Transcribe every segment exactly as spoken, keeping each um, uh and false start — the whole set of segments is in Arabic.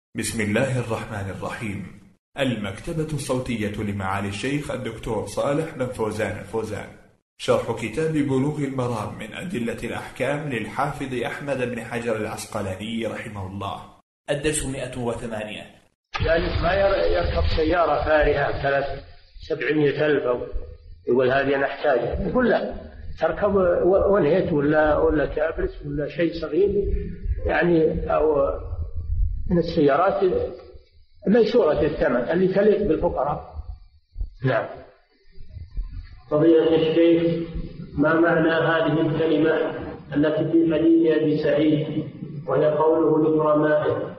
بسم الله الرحمن الرحيم. المكتبة الصوتية لمعالي الشيخ الدكتور صالح بن فوزان الفوزان، شرح كتاب بلوغ المرام من أدلة الأحكام للحافظ أحمد بن حجر العسقلاني رحمه الله. الدرس مئة وثمانية. يعني ما يركب سيارة فارهة ثلاث سبعمية ألف أو يقول هذه أنا أحتاجها، يقول لا، تركب ونهيت ولا ولا كابرس ولا شيء صغير يعني، أو من السيارات ميسورة الثمن اللي تليق بالفقراء. نعم. فضيلة الشيخ، ما معنى هذه الكلمة التي في حديث أبي سعيد وهي قوله لغرمائه؟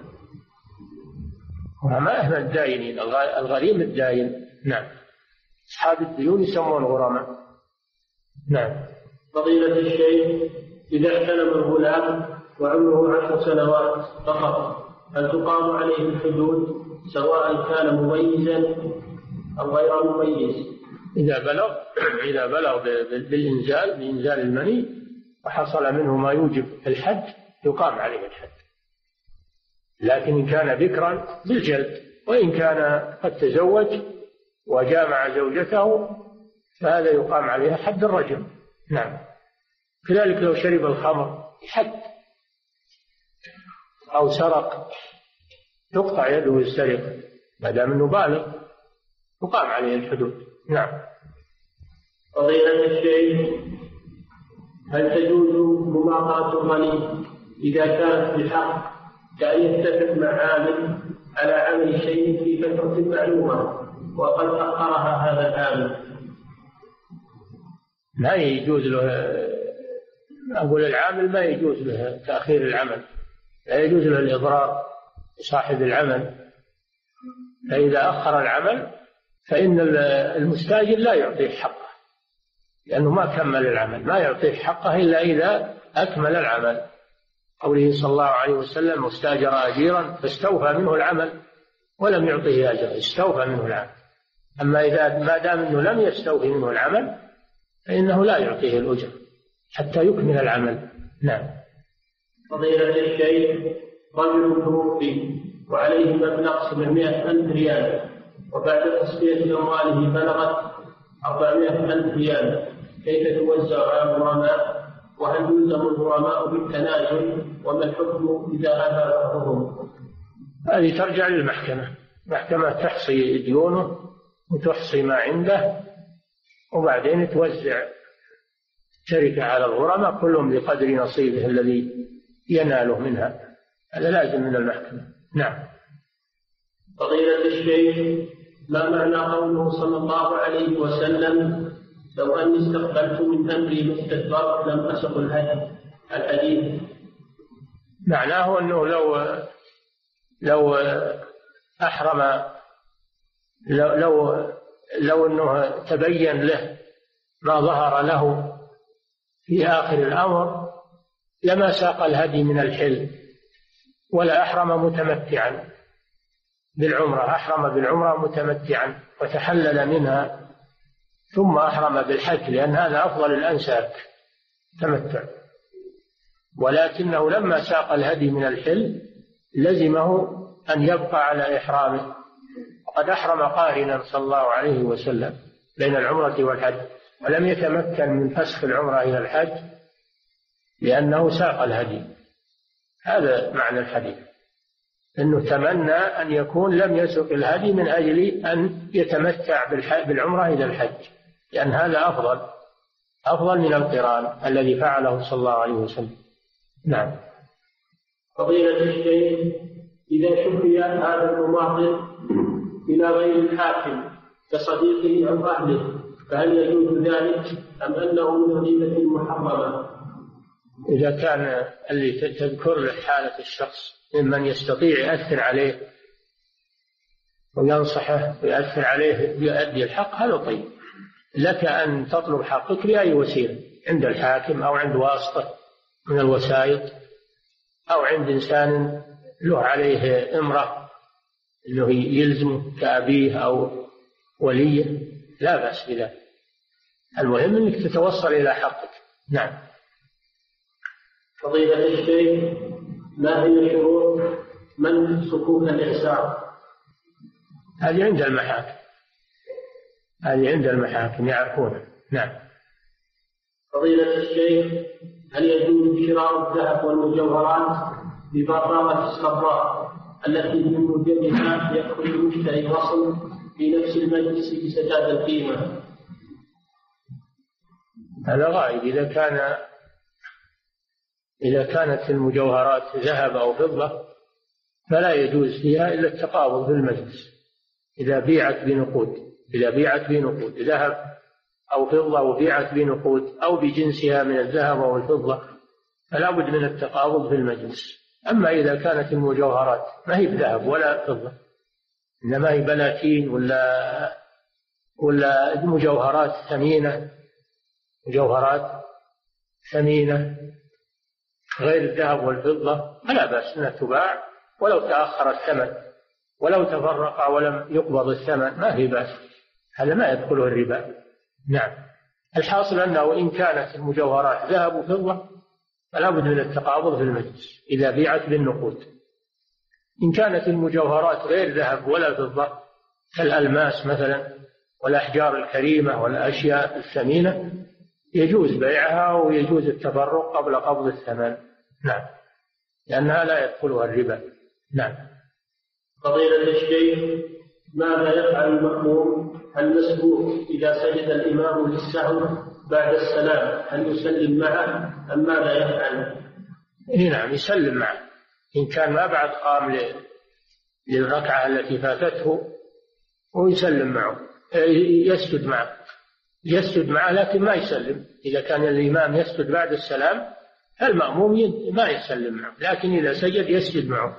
غرمائه الداينين، الغريم الداين. نعم، أصحاب الديون يسمون غرماء. نعم. فضيلة الشيخ، إذا احتلم الغلام وعمره عشر سنوات فقط هل تقام عليه الحدود سواء كان مميزا أو غير مميز؟ إذا بلغ إذا بلغ بالإنزال بإنزال المني وحصل منه ما يوجب الحد يقام عليه الحد، لكن إن كان بكرا بالجلد، وإن كان قد تزوج وجامع زوجته فهذا يقام عليها حد الرجم. نعم. كذلك لو شرب الخمر حد، أو سرق تقطع يده السرقة ما دام أنه بالغ، يقام عليه الحدود. نعم. فضيلة الشيخ، هل تجوز مماطلة الغني إذا كانت بالحق، كأن يتفق مع عامل على عمل شيء في فترة معلومة وقد أخرها هذا العامل؟ ما يجوز له، أقول العامل ما يجوز له تأخير العمل، لا يجوز له الإضرار بصاحب العمل، فإذا أخر العمل فإن المستاجر لا يعطيه حقه، لأنه ما كمل العمل، ما يعطيه حقه إلا إذا أكمل العمل. قوله صلى الله عليه وسلم: واستاجر أجيرا فاستوفى منه العمل ولم يعطيه أجر، استوفى منه العمل. أما إذا ما دام أنه لم يستوفي منه العمل فإنه لا يعطيه الأجر حتى يكمل العمل. نعم. فضيلة الشيخ، رجل توفي وعليه مبلغ سبعمائة ألف ريال، وبعد تصفية أمواله بلغت أربعمائة ألف ريال، كيف توزع على الغرماء؟ وهل يلزم الغرماء بالتنازل؟ وما الحكم إذا أبى بعضهم؟ هذه ترجع للمحكمة، المحكمة تحصي ديونه وتحصي ما عنده، وبعدين توزع شركة على الغرماء كلهم بقدر نصيبه الذي يناله منها، هذا لازم من المحكمة. نعم. فضيلة الشيخ، ما معنى قوله صلى الله عليه وسلم: لو أني استقبلت من أمري ما استدبرت لم أسق الهدي؟ الحديث معناه أنه لو لو أحرم، لو لو, لو أنه تبين له ما ظهر له في آخر الأمر لما ساق الهدي من الحل، ولا أحرم متمتعا بالعمرة، أحرم بالعمرة متمتعا وتحلل منها ثم أحرم بالحج، لأن هذا أفضل الأنساك تمتع. ولكنه لما ساق الهدي من الحل لزمه أن يبقى على إحرامه، وقد أحرم قارنا صلى الله عليه وسلم بين العمرة والحج، ولم يتمكن من فسخ العمرة إلى الحج لأنه ساق الهدي. هذا معنى الحديث، أنه تمنى أن يكون لم يسق الهدي من أجل أن يتمتع بالعمرة إلى الحج، لأن هذا أفضل أفضل من القران الذي فعله صلى الله عليه وسلم. نعم. فضيلة الشيخ، إذا شفي هذا المماطل إلى غير الحاكم كصديقه أو أهله فهل يجوز ذلك أم أنه من الغيبة المحرمة؟ إذا كان اللي تذكر له حالة الشخص ممن يستطيع يأثر عليه وينصحه ويأثر عليه يؤدي الحق، هذا طيب. لك أن تطلب حقك بأي وسيلة، عند الحاكم أو عند واسطة من الوسائط أو عند إنسان له عليه إمرة أنه يلزمه كأبيه أو وليه، لا بأس بذلك. المهم أنك تتوصل إلى حقك. نعم. فضيلة الشيخ، ما هي شروط من صكوك الإعسار؟ هذه عند المحاكم، هذه عند المحاكم يعرفونها. نعم. فضيلة الشيخ، هل يجوز شراء الذهب والمجوهرات ببطاقة الصباغ التي من موجبها يدخل المشتري وصل في نفس المجلس بسداد القيمة؟ هذا غائب. إذا كان إذا كانت المجوهرات ذهب أو فضة فلا يجوز فيها إلا التقابض في المجلس. إذا بيعت بنقود إذا بيعت بنقود ذهب أو فضة وبيعت بنقود أو بجنسها من الذهب أو الفضة فلا بد من التقابض في المجلس. أما إذا كانت المجوهرات ما هي بذهب ولا فضة، إنما هي بلاتين ولا ولا مجوهرات ثمينة مجوهرات ثمينة غير الذهب والفضة فلا بأس أنها تباع ولو تأخر الثمن، ولو تفرق ولم يقبض الثمن ما في بأس، هذا ما يدخله الربا. نعم. الحاصل أنه إن كانت المجوهرات ذهب وفضة فلا بد من التقابض في المجلس إذا بيعت بالنقود. إن كانت المجوهرات غير ذهب ولا فضة كالألماس مثلا والأحجار الكريمة والأشياء الثمينة يجوز بيعها ويجوز التفرق قبل قبض الثمن. نعم، لأنها لا يدخلها الربا. نعم. فضيلة الشيخ، ماذا يفعل المأموم المسبوق إذا سجد الإمام للسهو بعد السلام؟ هل يسلم معه أم ماذا يفعل؟ نعم، يسلم معه. إن كان ما بعد قام للركعة التي فاتته ويسلم معه، يسجد معه يسجد معه لكن ما يسلم. إذا كان الإمام يسجد بعد السلام فالمأموم ما يسلم معه، لكن إذا سجد يسجد معه.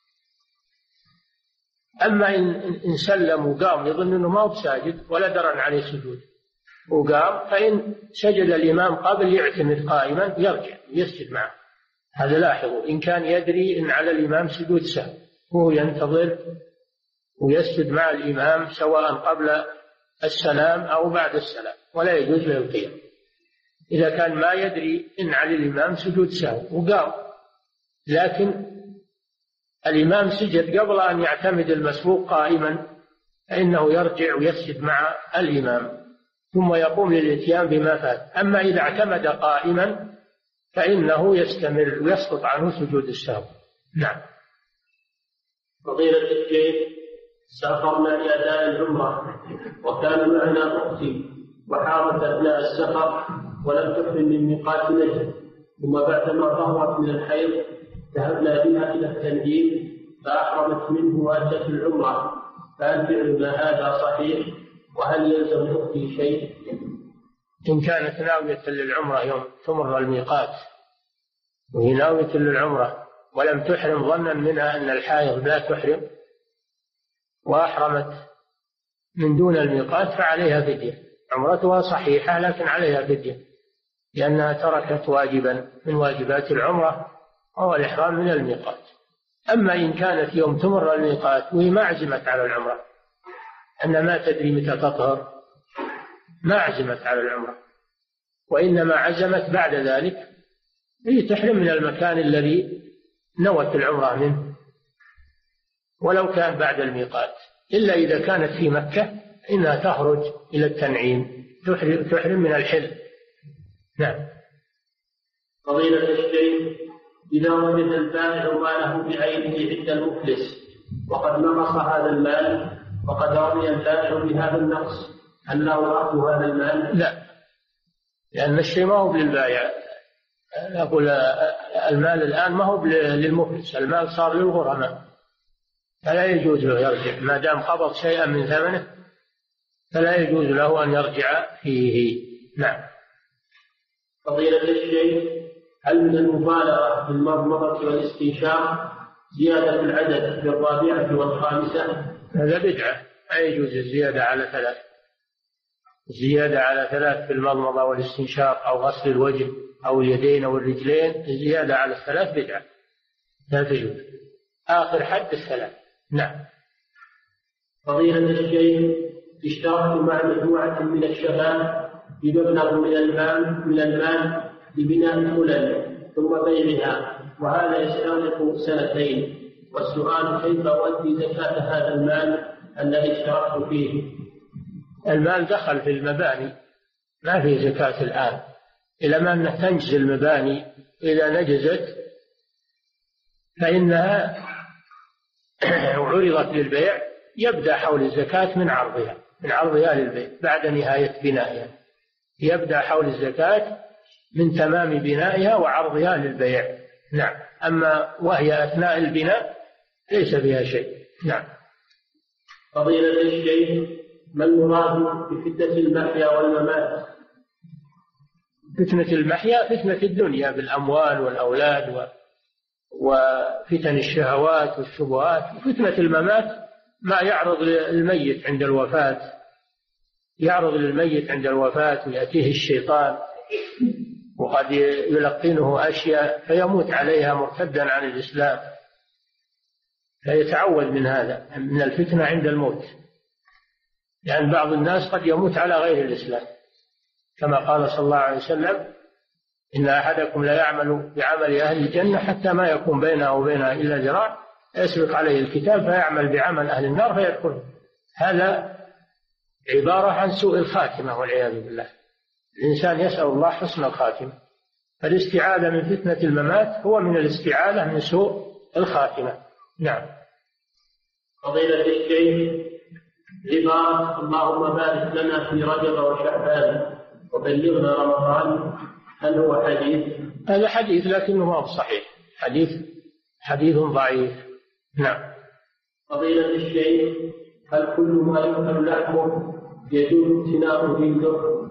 أما إن سلم وقام يظن أنه ما هو بساجد ولا درن عليه سجود وقام، فإن سجد الإمام قبل يعتمد قائما يرجع يسجد معه. هذا لاحظوا، إن كان يدري أن على الإمام سجود سهو وهو ينتظر ويسجد مع الإمام سواء قبل السلام أو بعد السلام ولا يجوز له القيام. إذا كان ما يدري أن على الإمام سجود سهو وقام لكن الإمام سجد قبل أن يعتمد المسبوق قائما فإنه يرجع ويسجد مع الإمام ثم يقوم للإتيان بما فات. أما إذا اعتمد قائما فإنه يستمر ويسقط عنه سجود السهو. نعم. فضيلة الشيخ، سافرنا لأداء العمرة وكان معنا أختي وحاضت أثناء السفر ولم تحرم من ميقات نجد، ثم بعدما طهرت من الحيض ذهبنا بها إلى التنعيم فأحرمت منه وأتت العمرة، فهل فعلنا هذا صحيح؟ وهل يلزم أختي شيء؟ إن كانت ناوية للعمرة يوم تمر الميقات وهي ناوية للعمرة ولم تحرم ظنا منها أن الحائض لا تحرم وأحرمت من دون الميقات فعليها فدية. عمرتها صحيحة لكن عليها فدية لأنها تركت واجبا من واجبات العمرة وهو الإحرام من الميقات. أما إن كانت يوم تمر الميقات وهي ما عزمت على العمرة أن ما تدري متى تطهر ما عزمت على العمرة وإنما عزمت بعد ذلك، هي تحرم من المكان الذي نوت العمرة منه ولو كان بعد الميقات، إلا إذا كانت في مكة إنها تخرج إلى التنعيم تحرم من الحل. نعم. فضيلة الشيخ، إذا وجد البائع ماله بعينه عند المفلس وقد نقص هذا المال وقد رضي البائع بهذا النقص، هل له أخذ هذا المال؟ لا، لأن الشيء ما هو للبائع. أقول المال الآن ما هو للمفلس، المال صار للغرماء فلا يجوز له يرجع ما دام قبض شيئا من ثمنه فلا يجوز له أن يرجع فيه. نعم. فضيلة الشيخ، هل من المبالغة في المضمضة والاستنشاق زيادة العدد في الرابعة والخامسة؟ هذا بدعة، لا يجوز الزيادة على ثلاث الزيادة على ثلاث في المضمضة والاستنشاق أو غسل الوجه أو اليدين أو الرجلين، الزيادة على الثلاث بدعة لا تجوز، آخر حد الثلاث. نعم. فضيلة الشيخ، اشتركت مع مجموعة من الشباب بمبلغ من المال من المال لبناء خلل ثم بيعها، وهذا يستغرق سنتين، والسؤال كيف أؤدي زكاة هذا المال الذي اشتركت فيه؟ المال دخل في المباني، ما في زكاة الآن، إلى ما أن تنجز المباني. إذا نجزت فإنها عرضت للبيع، يبدأ حول الزكاة من عرضها من عرضها للبيع بعد نهاية بنائها. يبدأ حول الزكاة من تمام بنائها وعرضها للبيع. نعم. أما وهي أثناء البناء ليس فيها شيء. نعم. فضيلة الشيخ، ما المراد بفتنة المحيا والممات؟ فتنة المحيا فتنة الدنيا بالأموال والأولاد و... وفتن الشهوات والشبهات. وفتنة الممات ما يعرض للميت عند الوفاة، يعرض للميت عند الوفاة ويأتيه الشيطان وقد يلقنه أشياء فيموت عليها مرتدا عن الإسلام، فيتعوذ من هذا، من الفتنة عند الموت. لأن يعني بعض الناس قد يموت على غير الإسلام، كما قال صلى الله عليه وسلم: إن أحدكم لا يعمل بعمل أهل الجنة حتى ما يكون بينه وبينها إلا ذراع يسبق عليه الكتاب فيعمل بعمل أهل النار فيدخل. هذا عبارة عن سوء الخاتمة والعياذ بالله. الإنسان يسأل الله حسن الخاتمة، فالاستعاذة من فتنة الممات هو من الاستعاذة من سوء الخاتمة. نعم. فضيلة الشيخ، عبارة اللهم بارك لنا في رجب وشعبان وبلغنا رمضان، هل هو حديث؟ هذا حديث لكنه ما هو صحيح، حديث حديث ضعيف. نعم. فضيلة الشيخ، هل كل ما يؤكل لحمه يجوز امتناعه جلده؟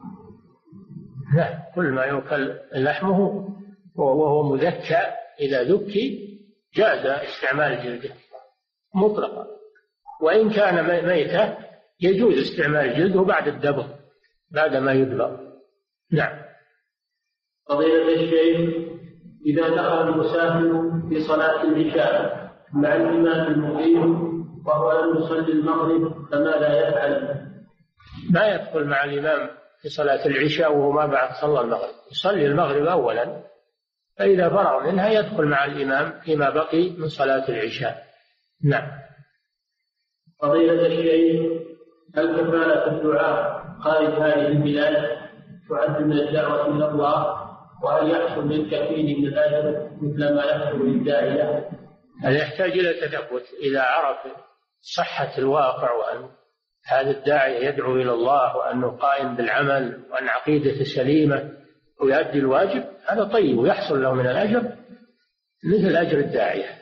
لا، كل ما يؤكل لحمه وهو مذكى إذا ذكي جاز استعمال جلده مطلقا، وإن كان ميتا يجوز استعمال جلده بعد الدبغ، بعد ما يدبغ. نعم. فضيلة الشيخ، إذا دخل المسافر في صلاة العشاء مع الإمام المقيم وهو لم يصلي المغرب فماذا يفعل؟ ما يدخل مع الإمام في صلاة العشاء وهو ما بعد صلى المغرب، يصلي المغرب أولا، فإذا فرغ منها يدخل مع الإمام فيما بقي من صلاة العشاء. نعم. فضيلة الشيخ، هل كفالة الدعاء خارج هذه البلاد تعد من الدعوة إلى الله؟ وهل يحصل للكفيل من الأجر مثل ما يحصل للداعية؟ هذا يحتاج إلى تثبت. إذا عرف صحة الواقع وأن هذا الداعي يدعو إلى الله وأنه قائم بالعمل وأن عقيدته سليمة ويؤدي الواجب، هذا طيب ويحصل له من الأجر مثل أجر الداعية.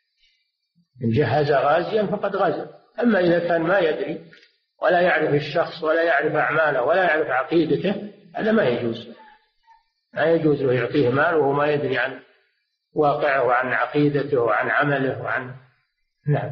إن جهز غازيا فقد غزا. أما إذا كان ما يدري ولا يعرف الشخص ولا يعرف أعماله ولا يعرف عقيدته، هذا ما يجوز، ما يجوز له يعطيه مال وهو ما يدري عن واقعه وعن عقيدته وعن عمله وعن. نعم.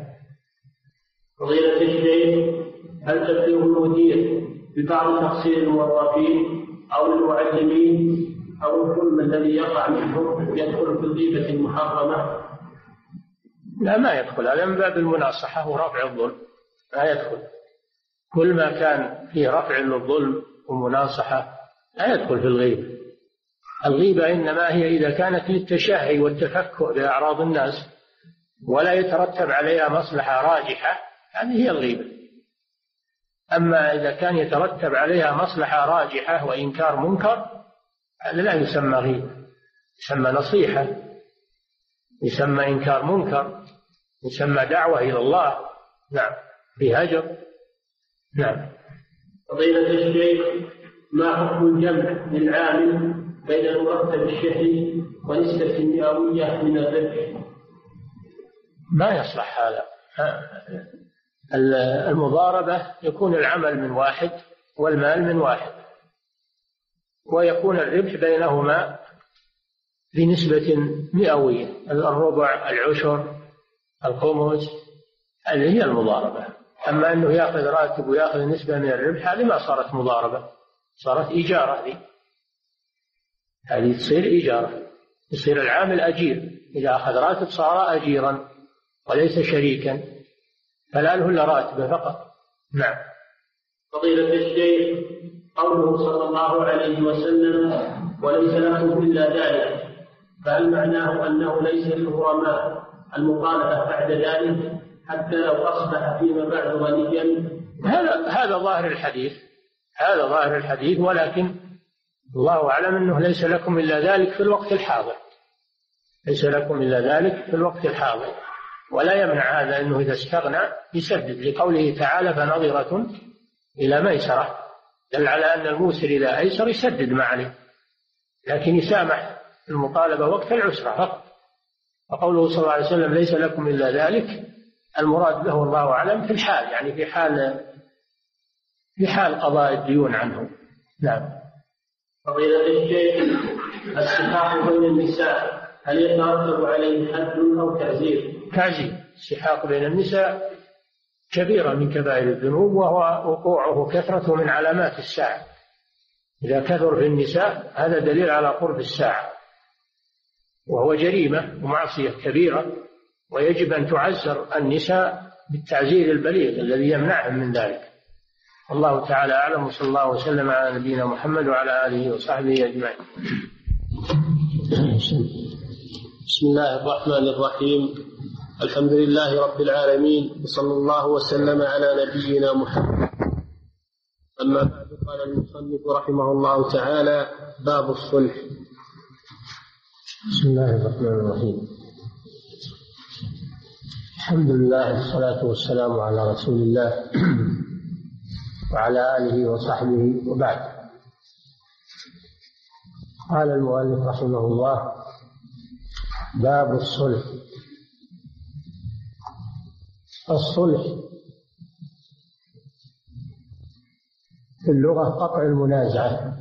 فضيلة الشيخ، هل تبلغ المدير ببعض تقصير الموظفين أو المعلمين أو الظلم الذي يقع منهم يدخل في الغيبة المحرمة؟ لا، ما يدخل، هذا من باب المناصحة ورفع الظلم، ما يدخل. كل ما كان فيه رفع للظلم ومناصحة لا يدخل في الغيبة. الغيبة إنما هي إذا كانت للتشهي والتفكؤ بأعراض الناس ولا يترتب عليها مصلحة راجحة، هذه هي الغيبة. أما إذا كان يترتب عليها مصلحة راجحة وإنكار منكر، هذا لا يسمى غيبة، يسمى نصيحة، يسمى إنكار منكر، يسمى دعوة إلى الله. نعم. في هجر. نعم. فضيلة الشيخ، ما حكم الجمع للعامل بين المرتب الشهري ونسبة مئوية من الربح؟ ما يصلح هذا. المضاربة يكون العمل من واحد والمال من واحد، ويكون الربح بينهما بنسبة مئوية، الربع، العشر، الخمس، هذه هي المضاربة. أما أنه يأخذ راتب ويأخذ نسبة من الربح، هذه ما صارت مضاربة، صارت إيجارة. دي هذه تصير إيجارة، يصير العامل أجير، إذا أخذ راتب صار أجيرا وليس شريكا، فلا له إلا راتبه فقط. نعم. فضيلة الشيخ، قوله صلى الله عليه وسلم وليس لكم إلا ذلك، فهل معناه أنه ليس للغرماء المخالفة بعد ذلك حتى لو أصبح فيما بعد غنيا؟ هذا هذا ظاهر الحديث، هذا ظاهر الحديث، ولكن الله أعلم أنه ليس لكم إلا ذلك في الوقت الحاضر، ليس لكم إلا ذلك في الوقت الحاضر، ولا يمنع هذا أنه إذا استغنى يسدد، لقوله تعالى فنظرة إلى ميسرة، دل على أن الموسر إذا أيسر يسدد ما عليه، لكن يسامح المطالبة وقت العسرة فقط. وقوله صلى الله عليه وسلم ليس لكم إلا ذلك، المراد به الله أعلم في الحال، يعني في حال في حال قضاء الديون عنه. نعم. فضيلة الشيخ، السحاق بين النساء هل يترتب عليه حد أو تعزير؟ تعزير. السحاق بين النساء كبيرة من كبائر الذنوب، وهو وقوعه كثرة من علامات الساعة. إذا كثر في النساء هذا دليل على قرب الساعة، وهو جريمة ومعصية كبيرة، ويجب أن تعزر النساء بالتعزير البليغ الذي يمنعهم من ذلك. الله تعالى أعلم، وصلى الله وسلم على نبينا محمد وعلى آله وصحبه أجمعين. بسم الله الرحمن الرحيم، الحمد لله رب العالمين، وصلى الله وسلم على نبينا محمد. أما بعد، قال المصنف رحمه الله تعالى: باب الصلح. بسم الله الرحمن الرحيم، الحمد لله والصلاة والسلام على رسول الله وعلى آله وصحبه، وبعد. قال المؤلف رحمه الله: باب الصلح. الصلح في اللغة قطع المنازعة،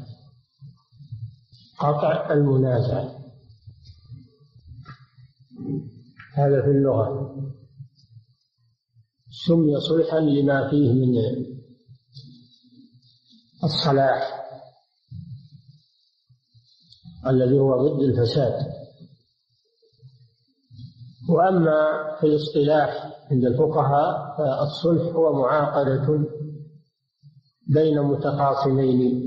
قطع المنازعة هذا في اللغة. سمي صلحا لما فيه من الصلاح الذي هو ضد الفساد. وأما في الاصطلاح عند الفقهاء فالصلح هو معاقدة بين متخاصمين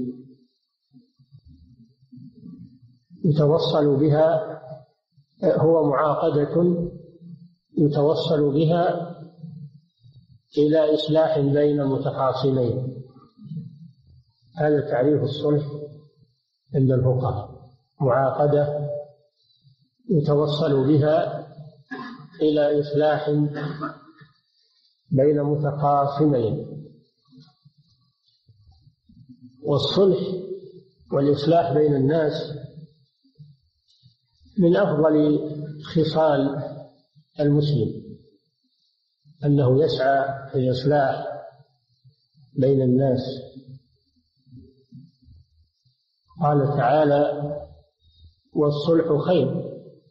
يتوصل بها هو معاقدة يتوصل بها إلى إصلاح بين متخاصمين. هذا تعريف الصلح عند الفقهاء: معاقدة يتوصل بها إلى إصلاح بين متخاصمين. والصلح والإصلاح بين الناس من أفضل خصال المسلم، أنه يسعى في الإصلاح بين الناس. قال تعالى: والصلح خير.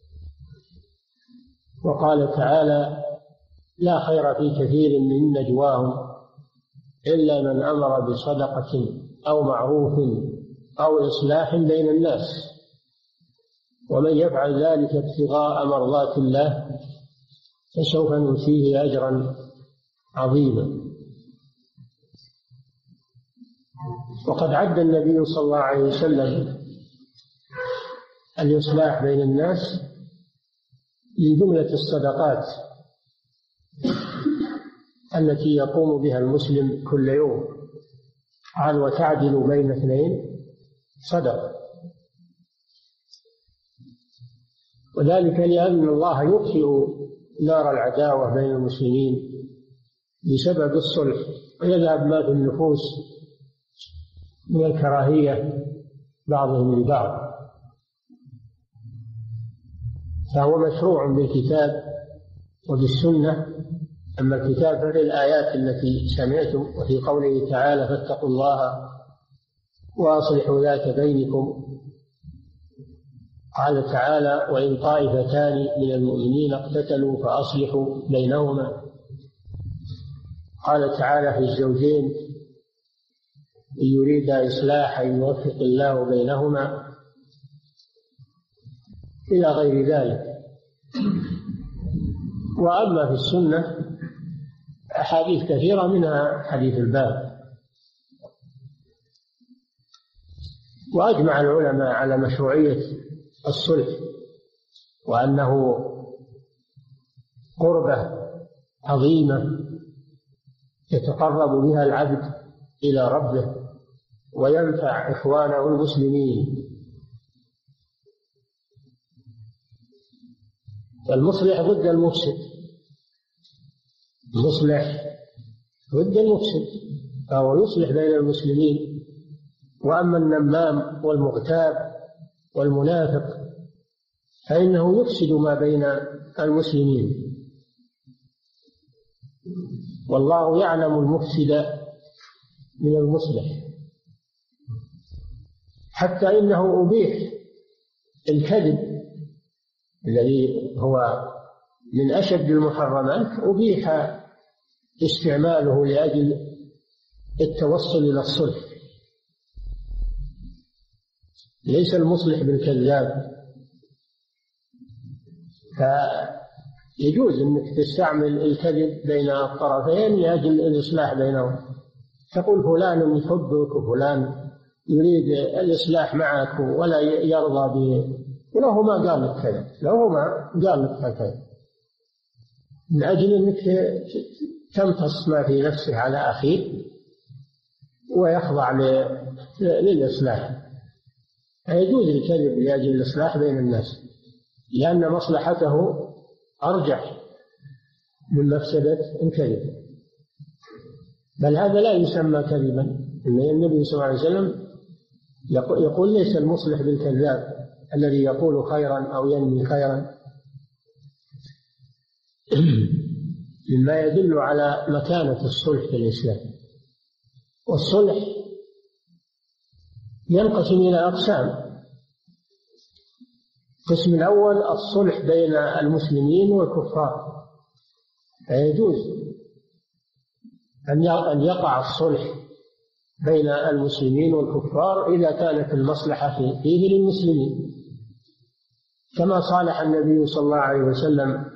وقال تعالى: لا خير في كثير من نجواهم إلا من أمر بصدقة أو معروف أو إصلاح بين الناس، ومن يفعل ذلك ابتغاء مرضات الله فسوف نؤتيه أجرا عظيما. وقد عد النبي صلى الله عليه وسلم الإصلاح بين الناس من جملة الصدقات التي يقوم بها المسلم كل يوم. قال: وتعدل بين اثنين صدقة. وذلك لأن الله يطفئ نار العداوة بين المسلمين بسبب الصلح، ويذهب ما في النفوس من الكراهية بعضهم لبعض. فهو مشروع بالكتاب وبالسنة. أما الكتاب ففي الآيات التي سمعتم، وفي قوله تعالى: فاتقوا الله وأصلحوا ذات بينكم. قال تعالى: وإن طائفتان من المؤمنين اقتتلوا فأصلحوا بينهما. قال تعالى في الزوجين: إن يريد إصلاحا يوفق الله بينهما، إلى غير ذلك. وأما في السنة أحاديث كثيرة، منها حديث الباب. وأجمع العلماء على مشروعية الصلح، وأنه قربة عظيمة يتقرب بها العبد إلى ربه وينفع إخوانه المسلمين. المصلح ضد المفسد، المصلح ضد المفسد، فهو يصلح بين المسلمين. وأما النمام والمغتاب والمنافق فإنه يفسد ما بين المسلمين، والله يعلم المفسد من المصلح. حتى إنه أبيح الكذب الذي هو من أشد المحرمات، أبيح استعماله لأجل التوصل إلى الصلح. ليس المصلح بالكذاب، فيجوز أنك تستعمل الكذب بين الطرفين لأجل الإصلاح بينهم. تقول فلان يحبك وفلان يريد الإصلاح معك ولا يرضى به، ولو ما قال لك كذا، لو ما قال لك كذا، من أجل أنك تمتص ما في نفسه على أخيك ويخضع للإصلاح. فيجوز الكذب لأجل الإصلاح بين الناس، لأن مصلحته أرجح من مفسدة الكذب. بل هذا لا يسمى كذبا. النبي صلى الله عليه وسلم يقول ليس المصلح بالكذاب الذي يقول خيرا أو ينمي خيرا، مما يدل على مكانة الصلح في الإسلام. والصلح ينقسم إلى أقسام. القسم الأول الصلح بين المسلمين والكفار، فيجوز أن يقع الصلح بين المسلمين والكفار إذا كانت المصلحة فيه للمسلمين، كما صالح النبي صلى الله عليه وسلم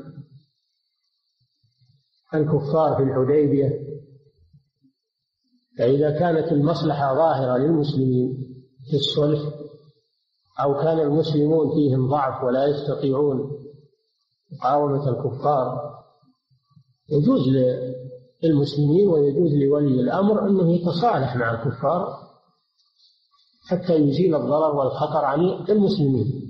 الكفار في الحديبية. فإذا كانت المصلحة ظاهرة للمسلمين في الصلح، أو كان المسلمون فيهم ضعف ولا يستطيعون مقاومة الكفار، يجوز للمسلمين ويجوز لولي الأمر أنه يتصالح مع الكفار حتى يزيل الضرر والخطر عن المسلمين.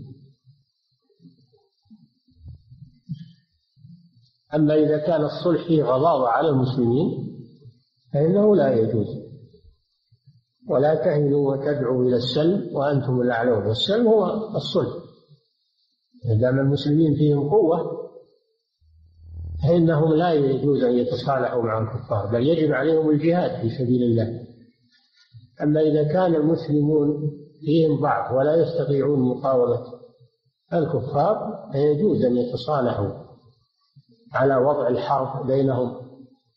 أما إذا كان الصلح فيه غضاضة على المسلمين فإنه لا يجوز. ولا تهنوا وتدعوا إلى السلم وأنتم الأعلون. والسلم هو الصلح. إذا دام المسلمين فيهم قوة فإنهم لا يجوز أن يتصالحوا مع الكفار، بل يجب عليهم الجهاد في سبيل الله. أما إذا كان المسلمون فيهم ضعف ولا يستطيعون مقاومة الكفار فيجوز أن يتصالحوا على وضع الحرب بينهم،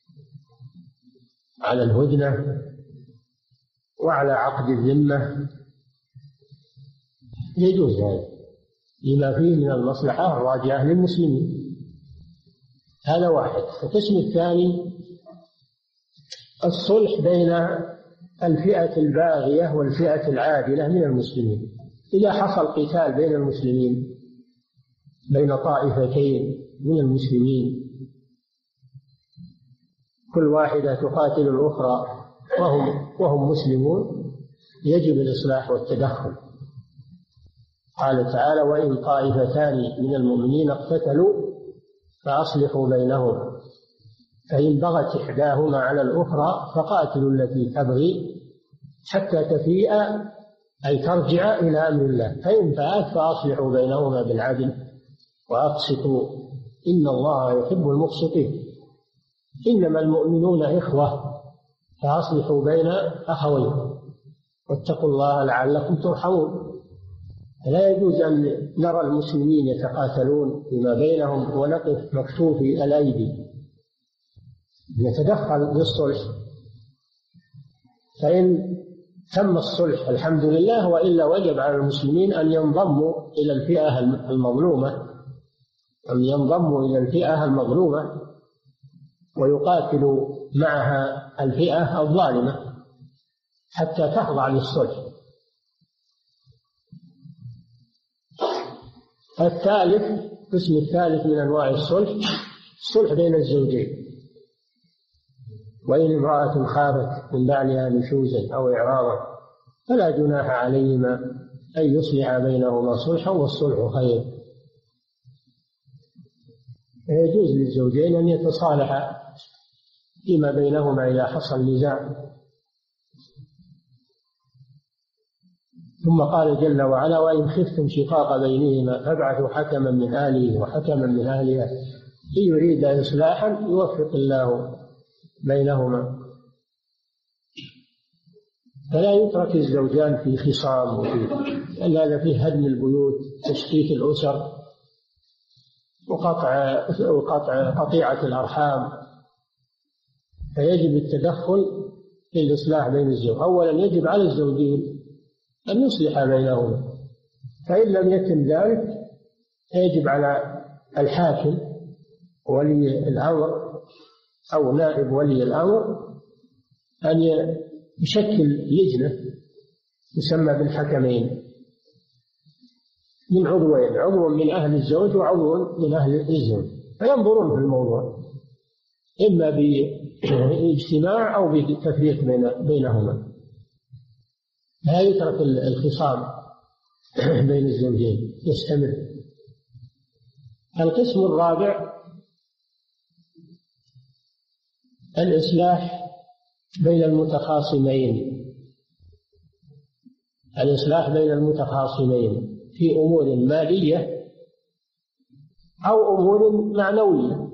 على الهدنة وعلى عقد الذمة، يجوز هذا لما فيه من المصلحة الراجعة للمسلمين. هذا واحد. القسم الثاني الصلح بين الفئة الباغية والفئة العادلة من المسلمين. إذا حصل قتال بين المسلمين، بين طائفتين من المسلمين، كل واحدة تقاتل الأخرى وهم, وهم مسلمون، يجب الإصلاح والتدخل. قال تعالى: وإن طائفتان من المؤمنين اقتتلوا فأصلحوا بينهما فإن بغت إحداهما على الأخرى فقاتلوا التي تبغي حتى تفيء أي ترجع إلى أمر الله فإن فاءت فأصلحوا بينهما بالعدل وأقسطوا إن الله يحب المقسطين. إنما المؤمنون إخوة فأصلحوا بين أخويكم واتقوا الله لعلكم ترحمون. لا يجوز أن نرى المسلمين يتقاتلون فيما بينهم ونقف مكتوفي الأيدي، نتدخل بالصلح. فإن تم الصلح الحمد لله، وإلا وجب على المسلمين أن ينضموا إلى الفئة المظلومة أن ينضموا إلى الفئة المظلومة ويقاتلوا معها الفئة الظالمة حتى تخضع للصلح. الثالث، القسم الثالث من أنواع الصلح الصلح بين الزوجين. وإن امرأة خافت من بعلها نشوزا أو إعراضا فلا جناح عليهما أن يصلح بينهما صلحا والصلح خير. يجوز للزوجين أن يتصالحا فيما بينهما إذا حصل نزاع. ثم قال جل وعلا: وإن خفتم شقاق بينهما فابعثوا حكما من أهله وحكما من أهلها إن يريد إصلاحا يوفق الله بينهما. فلا يترك الزوجان في خصام وفي هذا فيه هدم البيوت، تشتيت الأسر، وقطع وقطع قطيعة الأرحام. فيجب التدخل في الإصلاح بين الزوج. أولا يجب على الزوجين أن يصلح بينهما، فإن لم يتم ذلك يجب على الحاكم ولي الأمر أو نائب ولي الأمر أن يشكل لجنة تسمى بالحكمين من عضوين، عضو من أهل الزوج وعضو من أهل الزوج، فينظرون في الموضوع إما باجتماع أو بتفريق بينهما. لا يترك الخصام بين الزوجين يستمر. القسم الرابع الإصلاح بين المتخاصمين. الإصلاح بين المتخاصمين في أمور مالية أو أمور معنوية.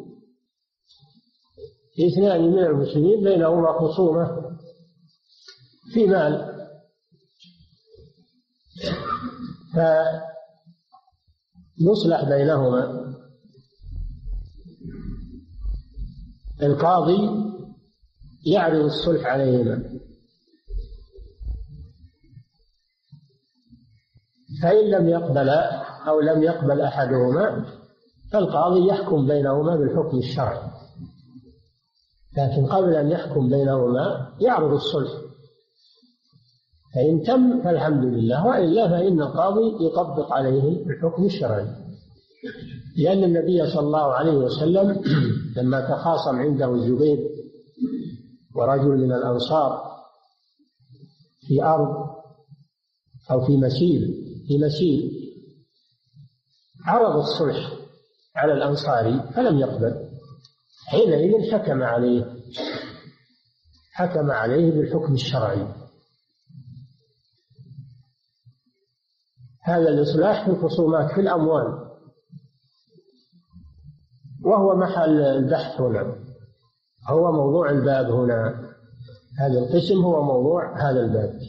اثنان من المسلمين بينهما خصومة في مال، فيصلح بينهما. القاضي يعرض الصلح عليهما، فإن لم يقبلا أو لم يقبل أحدهما فالقاضي يحكم بينهما بالحكم الشرعي، لكن قبل أن يحكم بينهما يعرض الصلح، فإن تم فالحمد لله، وإلا فإن القاضي يطبق عليه الحكم الشرعي. لأن النبي صلى الله عليه وسلم لما تخاصم عنده الزبير ورجل من الأنصار في أرض أو في مسيل في مسيل عرض الصلح على الأنصاري فلم يقبل، حينئذ حكم عليه حكم عليه بالحكم الشرعي. هذا الإصلاح في الخصومات في الأموال، وهو محل البحث هنا، هو موضوع الباب هنا. هذا القسم هو موضوع هذا الباب.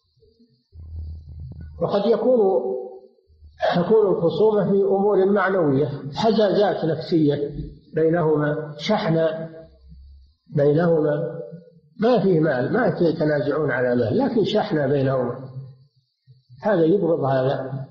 وقد يكون تكون الخصومة في أمور معنوية، حزازات نفسية بينهما، شحنة بينهما، ما فيه مال، ما يتنازعون على مال، لكن شحنة بينهما، هذا يبغض هذا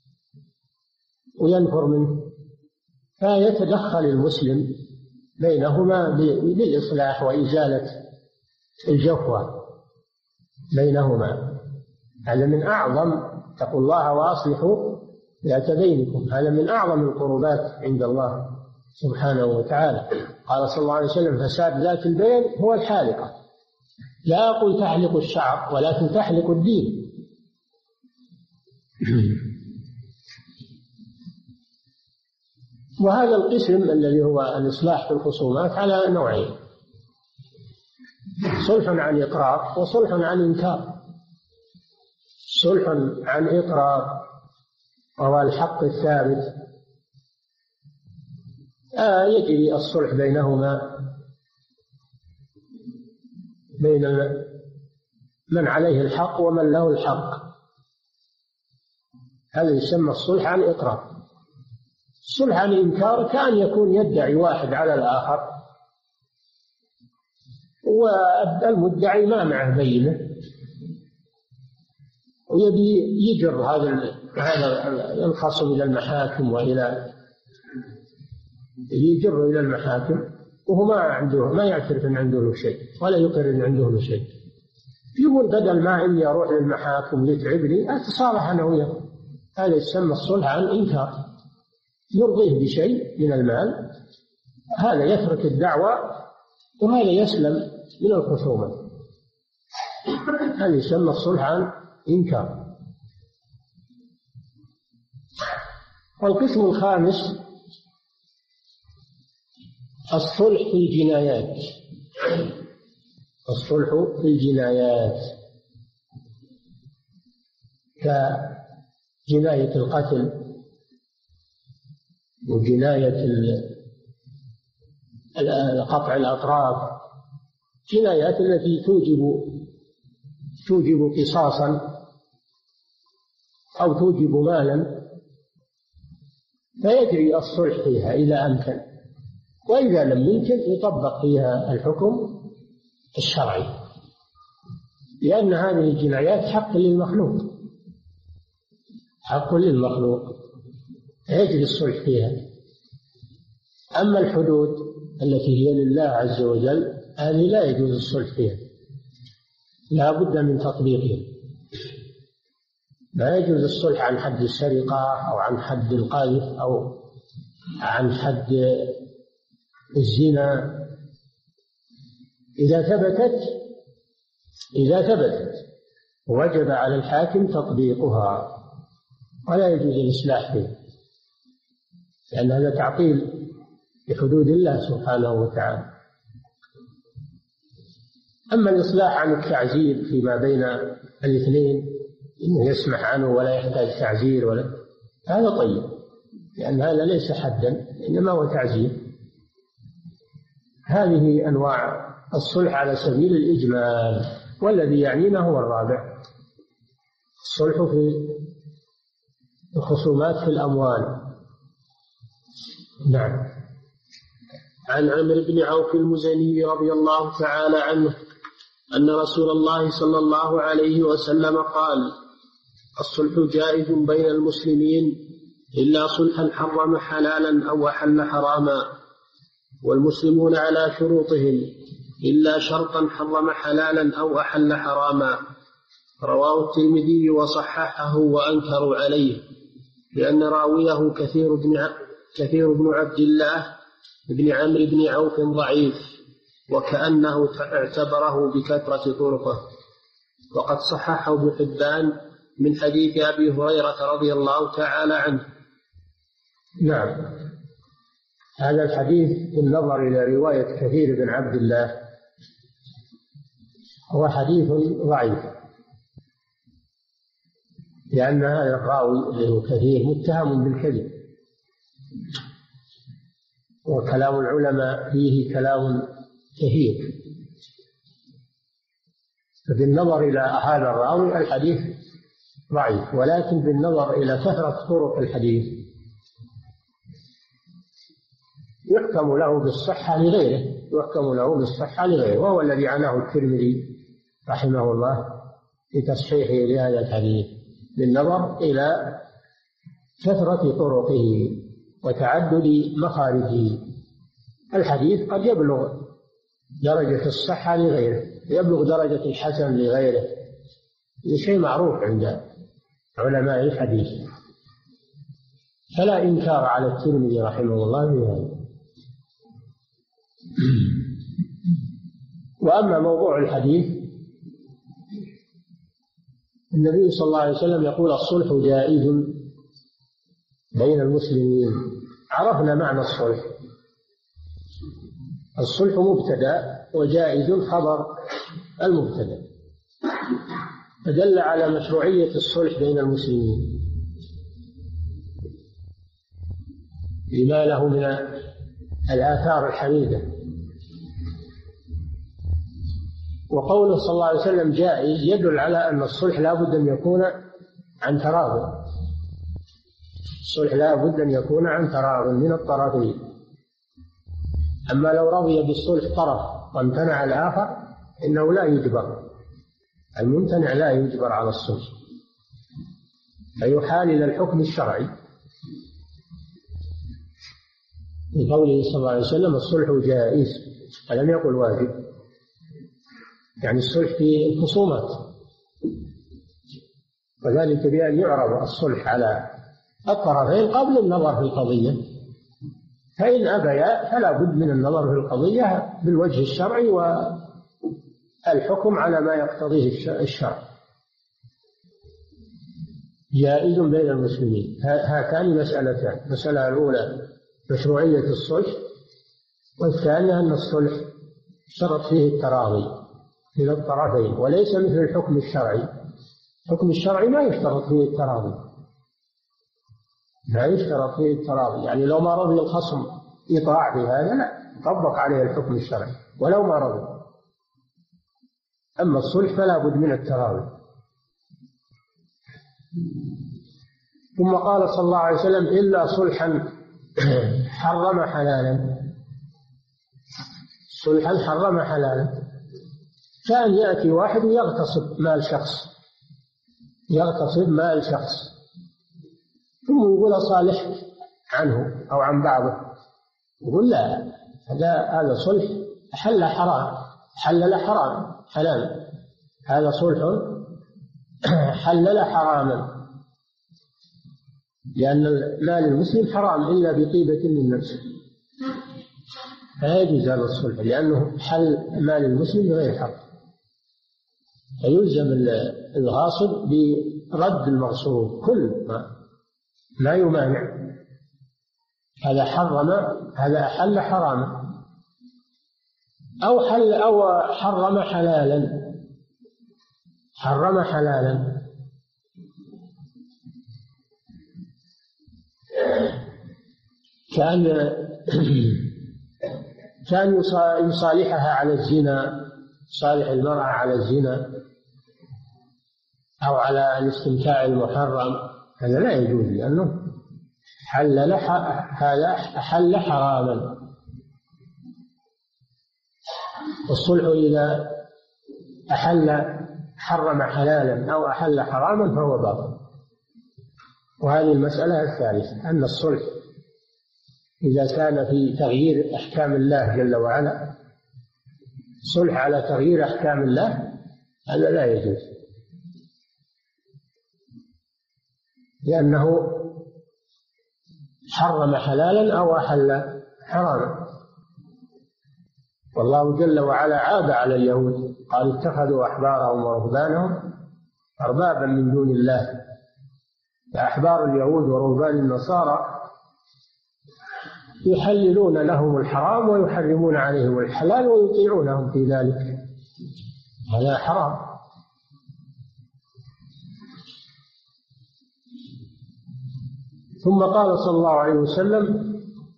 وينفر منه، فيتدخل المسلم بينهما بالإصلاح وإزالة الجفوة بينهما. هذا من أعظم، اتقوا الله وأصلحوا ذات بينكم، هذا من أعظم القربات عند الله سبحانه وتعالى. قال صلى الله عليه وسلم: فساد ذات البين هو الحالقة. لا أقول تحلق الشعر ولكن تحلق الدين. وهذا القسم الذي هو الإصلاح في الخصومات على نوعين: صلح عن إقرار وصلح عن إنكار. صلح عن إقرار وهو الحق الثابت، آه يجري الصلح بينهما بين من عليه الحق ومن له الحق، هذا يسمى الصلح عن إقرار. الصلح عن إنكار كأن يكون يدعي واحد على الآخر والمدعي ما معه بينه، ويبي يجر هذا هذا الخصم إلى المحاكم وإلى يجر إلى المحاكم وهو ما عنده، ما يعترف أن عنده له شيء ولا يقر أن عنده له شيء. يقول بدل ما إني أروح للمحاكم يتعبني أتصالح أنا وياه. هذا يسمى الصلح عن إنكار، يرضيه بشيء من المال هذا يترك الدعوة وهذا يسلم من الخصومة. هذا يسمى الصلح عن إنكار. والقسم الخامس الصلح في الجنايات. الصلح في الجنايات كجناية القتل وجناية قطع الأطراف، جنايات التي توجب توجب قصاصا أو توجب مالا، فيجري الصلح فيها إذا أمكن، وإذا لم يمكن يطبق فيها الحكم الشرعي، لأن هذه الجنايات حق للمخلوق، حق للمخلوق يجري الصلح فيها. أما الحدود التي هي لله عز وجل هذه لا يجوز الصلح فيها، لا بد من تطبيقها. لا يجوز الصلح عن حد السرقة أو عن حد القذف أو عن حد الزنا. إذا ثبتت إذا ثبتت وجب على الحاكم تطبيقها، ولا يجوز الإصلاح فيه، لأن هذا تعطيل لحدود الله سبحانه وتعالى. أما الإصلاح عن التعزير فيما بين الاثنين، إنه يسمح عنه ولا يحتاج تعزير ولا، هذا طيب، لأن هذا ليس حدا إنما هو تعزير. هذه أنواع الصلح على سبيل الإجمال، والذي يعنينا هو الرابع، الصلح في الخصومات في الأموال. نعم. عن عمرو بن عوف المزني رضي الله تعالى عنه أن رسول الله صلى الله عليه وسلم قال: الصلح جائز بين المسلمين إلا صلحا حرم حلالا أو أحل حراما، والمسلمون على شروطهم إلا شرطا حرم حلالا أو أحل حراما. رواه الترمذي وصححه وأنكروا عليه، لأن راويه كثير بن كثير بن عبد الله بن عمرو بن عوف ضعيف، وكأنه اعتبره بكثرة طرقه. وقد صححه ابن حبان من حديث أبي هريرة رضي الله تعالى عنه. نعم. هذا الحديث بالنظر إلى رواية كثير بن عبد الله هو حديث ضعيف، لأن هذا الراوي اللي هو كثير متهم بالكذب، وكلام العلماء فيه كلام كثير، فبالنظر إلى هذا الراوي الحديث ضعيف. ولكن بالنظر إلى كثرة طرق الحديث يحكم له بالصحة لغيره يحكم له بالصحة لغيره وهو الذي عناه الترمذي رحمه الله في تصحيحه لهذا الحديث، بالنظر إلى كثرة طرقه وتعدد مخارجه. الحديث قد يبلغ درجة الصحة لغيره، يبلغ درجة الحسن لغيره، هذا شيء معروف عند علماء الحديث، فلا إنكار على الترمذي رحمه الله في هذا. وأما موضوع الحديث، النبي صلى الله عليه وسلم يقول: الصلح جائز بين المسلمين. عرفنا معنى الصلح. الصلح مبتدأ وجائز خبر المبتدأ، فدل على مشروعية الصلح بين المسلمين لما له من الآثار الحميدة. وقوله صلى الله عليه وسلم جائز يدل على أن الصلح لا بد أن يكون عن تراض. الصلح لا بد أن يكون عن تراض من الطرفين. أما لو رضي بالصلح طرف وامتنع الآخر إنه لا يجبر، الممتنع لا يجبر على الصلح، فيحال إلى الحكم الشرعي. في قوله صلى الله عليه وسلم: الصلح جائز، ولم يقل واجب، يعني الصلح في الخصومات، وذلك بأن يعرض الصلح على الطرفين قبل النظر في القضية، فإن أبيا فلا بد من النظر في القضية بالوجه الشرعي والحكم على ما يقتضيه الشرع. جائز بين المسلمين. هاتان مسألتان: المسألة الأولى مشروعية الصلح، والثانية أن الصلح شرط فيه التراضي من الطرفين، وليس مثل الحكم الشرعي. الحكم الشرعي ما يشترط فيه التراضي، لا يشترط فيه التراضي، يعني لو ما رضي الخصم يطاع في هذا لا يطبق عليه الحكم الشرعي ولو ما رضي. أما الصلح فلا بد من التراضي. ثم قال صلى الله عليه وسلم: إلا صلحا حرم حلالا. صلحا حرم حلالا كان يأتي واحد ويغتصب مال شخص، يغتصب مال شخص ثم يقول صالح عنه أو عن بعضه، يقول لا، هذا هذا صلح حل حرام، حلل حرام حلال، هذا صلح حلل حراما، لأن مال المسلم حرام إلا بطيبة من نفسه، لا يجوز هذا الصلح لأنه حل مال المسلم بغير حق، فيلزم الغاصب برد المغصوب كل ما لا يمانع. هذا حرم، هذا أحل حراما، أو حل أو حرم حلالا، حرم حلالا. كان كان يصالحها على الزنا، صالح المرأة على الزنا أو على الاستمتاع المحرم، هذا لا يجوز لأنه حلل هذا حل حراما. والصلح إذا أحل حرم حلالا أو أحل حراما فهو باطل. وهذه المسألة الثالثة، أن الصلح إذا كان في تغيير أحكام الله جل وعلا، صلح على تغيير أحكام الله، هذا لا يجوز، لأنه حرم حلالا أو أحل حراما. والله جل وعلا عاب على اليهود، قال: اتخذوا أحبارهم ورهبانهم أربابا من دون الله. فأحبار اليهود ورهبان النصارى يحللون لهم الحرام ويحرمون عليهم الحلال ويطيعونهم في ذلك، هذا حرام. ثم قال صلى الله عليه وسلم: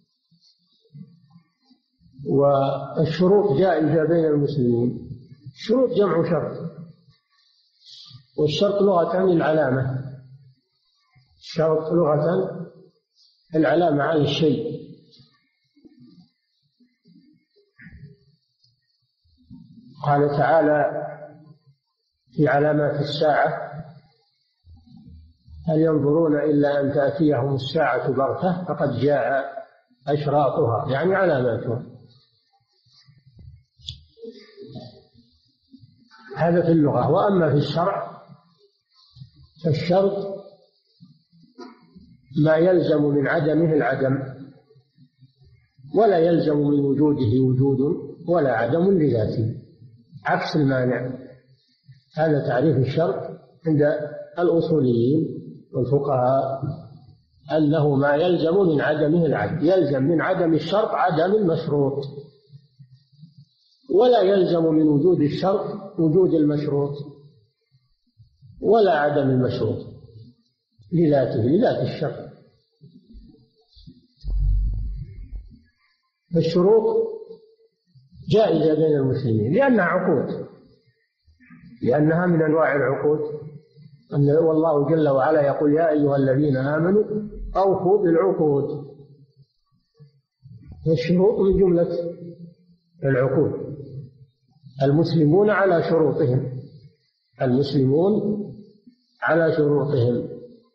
والشروط جائزة بين المسلمين. الشروط جمع شرط، والشرط لغة العلامة، الشرط لغة العلامة على الشيء. قال تعالى في علامات الساعة: هل ينظرون إلا أن تأتيهم الساعة بغتة فقد جاء أشراطها، يعني علاماتها. هذا في اللغة. وأما في الشرع فالشرط ما يلزم من عدمه العدم، ولا يلزم من وجوده وجود ولا عدم لذاته، عكس المانع. هذا تعريف الشرط عند الأصوليين والفقهاء، أنه ما يلزم من عدمه العدم، يلزم من عدم الشرط عدم المشروط، ولا يلزم من وجود الشرط وجود المشروط ولا عدم المشروط لذاته، لذات الشرط. فالشروط جائزة بين المسلمين لأنها عقود، لأنها من أنواع العقود. أن والله جل وعلا يقول: يا أيها الذين آمنوا أوفوا بالعقود. والشروط من جملة العقود. المسلمون على شروطهم، المسلمون على شروطهم،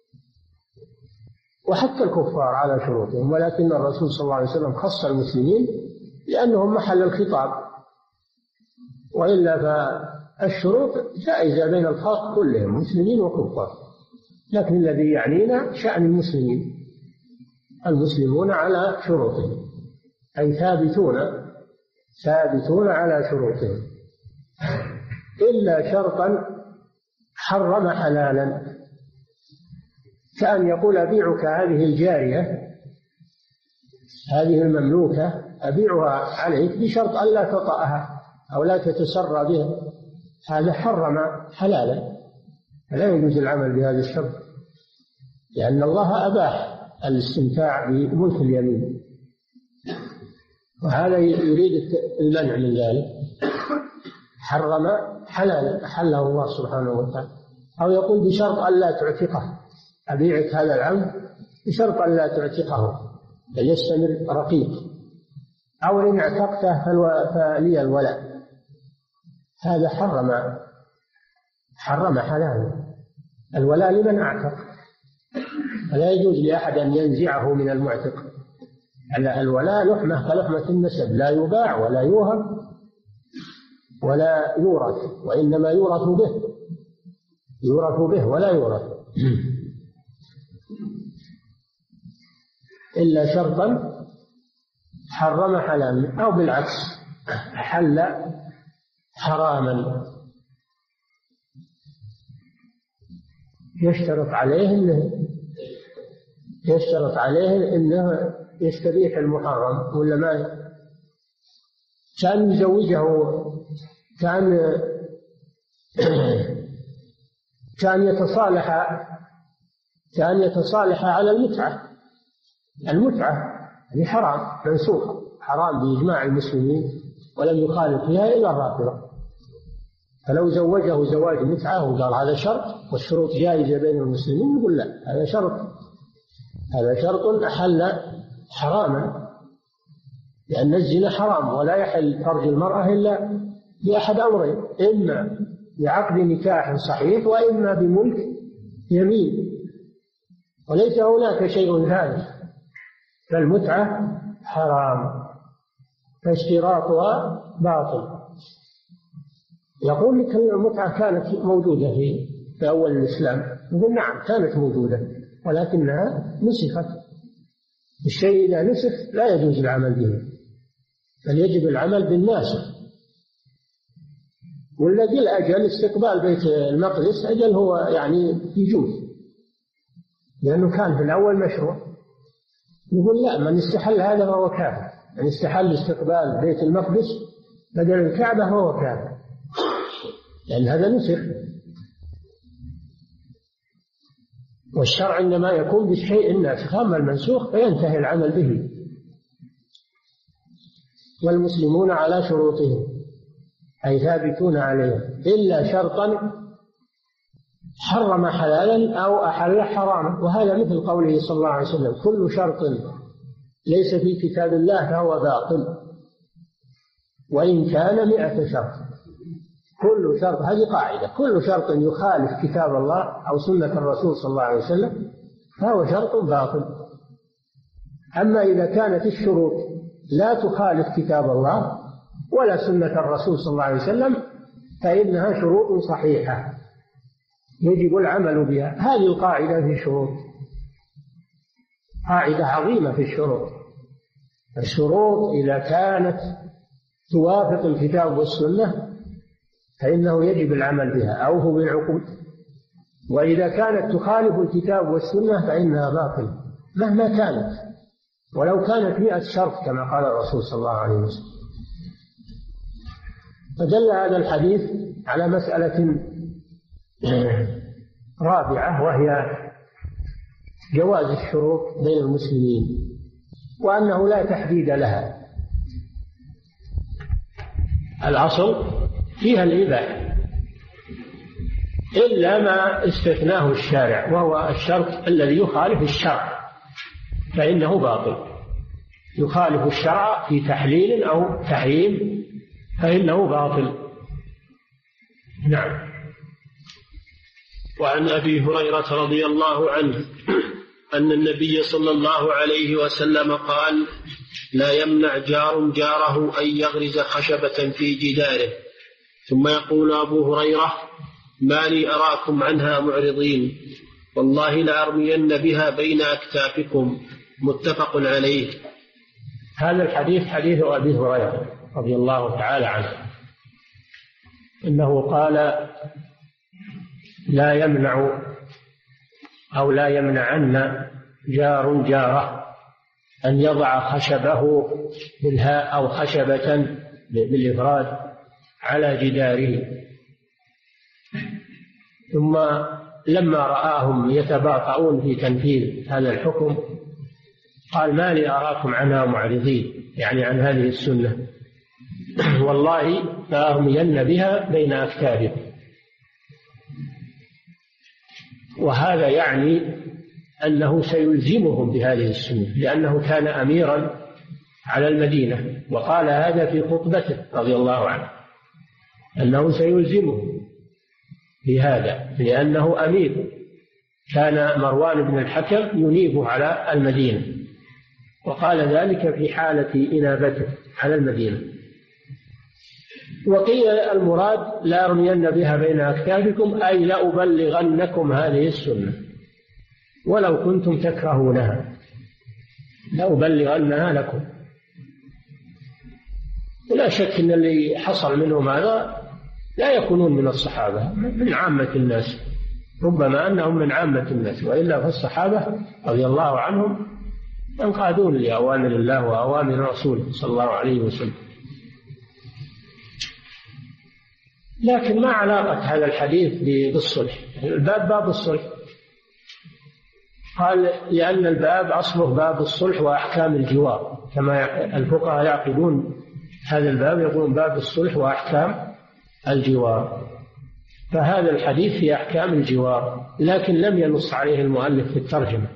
وحتى الكفار على شروطهم، ولكن الرسول صلى الله عليه وسلم خص المسلمين لأنهم محل الخطاب، وإلا فالشروط جائزة بين الخلق كلهم مسلمين وكفار، لكن الذي يعنينا شأن المسلمين، المسلمون على شروطهم. أي ثابتون ثابتون على شروطهم، إلا شرطا حرم حلالا، كأن يقول أبيعك هذه الجارية هذه المملوكة أبيعها عليك بشرط ألا تطأها أو لا تتسرى بها، هذا حرم حلالا، لا يجوز العمل بهذا الشرط، لأن الله أباح الاستمتاع بملك اليمين، وهذا يريد المنع من ذلك. حرم حلالا أحله الله سبحانه وتعالى. أو يقول بشرط ألا تعتقه، أبيعك هذا العبد بشرط ألا تعتقه بل يستمر رقيق، أو إن اعتقته فلي الولاء، هذا حرم حرم حلالا. الولاء لمن اعتق، فلا يجوز لأحد أن ينزعه من المعتق. الولاء لحمة كلحمة النسب، لا يباع ولا يوهب ولا يورث، وإنما يورث به يورث به ولا يورث، إلا شرطا حرم حلالا، أو بالعكس حل حراما، يشترط عليه إنه يشترط عليه إنه يستبيح المحرم ولا ما، كان يزوجه، كان كان يتصالح كان يتصالح على المتعة. المتعة هذه حرام منسوخة، حرام بإجماع المسلمين، ولم يخالف فيها إلا الرافضة. فلو زوجه زواج متعة وقال هذا شرط والشروط جائزة بين المسلمين، يقول لا، هذا شرط هذا شرط أحل حراما، لأن الزنا حرام، ولا يحل فرج المرأة إلا بأحد أمرين، إما بعقد نكاح صحيح وإما بملك يمين، وليس هناك شيء ثالث. فالمتعة حرام فاشتراطها باطل. يقول لك المتعة كانت موجودة في في أول الإسلام، نقول نعم كانت موجودة ولكنها نسخت. الشيء إذا نسخ لا يجوز العمل به، بل يجب العمل بالناسخ. والذي الأجل استقبال بيت المقدس أجل هو يعني يجوز، لأنه كان في الأول مشروع. يقول لا، من استحل هذا فهو كافر، من استحل استقبال بيت المقدس بدل الكعبة فهو كافر، لأن هذا نسخ. والشرع عندما يكون بالشيء الناسخ، أما المنسوخ فينتهي العمل به. والمسلمون على شروطهم أي ثابتون عليها، إلا شرطا حرم حلالا أو أحل حراما. وهذا مثل قوله صلى الله عليه وسلم: كل شرط ليس في كتاب الله فهو باطل وإن كان مئة شرط. كل شرط، هذه قاعدة، كل شرط يخالف كتاب الله أو سنة الرسول صلى الله عليه وسلم فهو شرط باطل. أما إذا كانت الشروط لا تخالف كتاب الله ولا سنة الرسول صلى الله عليه وسلم فإنها شروط صحيحة يجب العمل بها. هذه القاعدة في الشروط قاعدة عظيمة في الشروط. الشروط إذا كانت توافق الكتاب والسنة فإنه يجب العمل بها، أوفوا بالعقود. وإذا كانت تخالف الكتاب والسنة فإنها باطلة مهما كانت، ولو كانت مئة شرط كما قال الرسول صلى الله عليه وسلم. فدل هذا الحديث على مسألة رابعة، وهي جواز الشروط بين المسلمين، وأنه لا تحديد لها. الأصل فيها الإباحة إلا ما استثناه الشارع، وهو الشرط الذي يخالف الشرع فإنه باطل. يخالف الشرع في تحليل أو تحريم فإنه باطل. نعم. وعن أبي هريرة رضي الله عنه أن النبي صلى الله عليه وسلم قال: لا يمنع جار جاره أن يغرز خشبة في جداره. ثم يقول أبو هريرة: ما لي أراكم عنها معرضين، والله لأرمين بها بين أكتافكم. متفق عليه. هذا الحديث حديث أبي هريرة رضي الله تعالى عنه إنه قال: لا يمنع أو لا يمنعن جار جاره أن يضع خشبه بالهاء أو خشبة بالإفراد على جداره. ثم لما رآهم يتباطؤون في تنفيذ هذا الحكم قال: ما لي أراكم عنها معرضين، يعني عن هذه السنة، والله لأرمين بها بين أكتافكم. وهذا يعني أنه سيلزمهم بهذه السنة، لأنه كان أميرا على المدينة، وقال هذا في خطبته رضي الله عنه أنه سيلزمهم بهذا، لأنه أمير. كان مروان بن الحكم ينيبه على المدينة، وقال ذلك في حالة إنابته على المدينة. وقيل المراد لا أرمين بها بين أكتافكم، أي لأبلغنكم هذه السنة ولو كنتم تكرهونها، لأبلغنها لكم. ولا شك أن اللي حصل منهم هذا لا يكونون من الصحابة، من عامة الناس، ربما أنهم من عامة الناس، وإلا فالصحابة رضي الله عنهم ينقادون لأوامر الله وأوامر رسوله صلى الله عليه وسلم. لكن ما علاقة هذا الحديث بالصلح؟ الباب باب الصلح. قال: لأن الباب أصله باب الصلح وأحكام الجوار، كما الفقهاء يعقدون هذا الباب يقولون باب الصلح وأحكام الجوار، فهذا الحديث في أحكام الجوار، لكن لم ينص عليه المؤلف في الترجمة.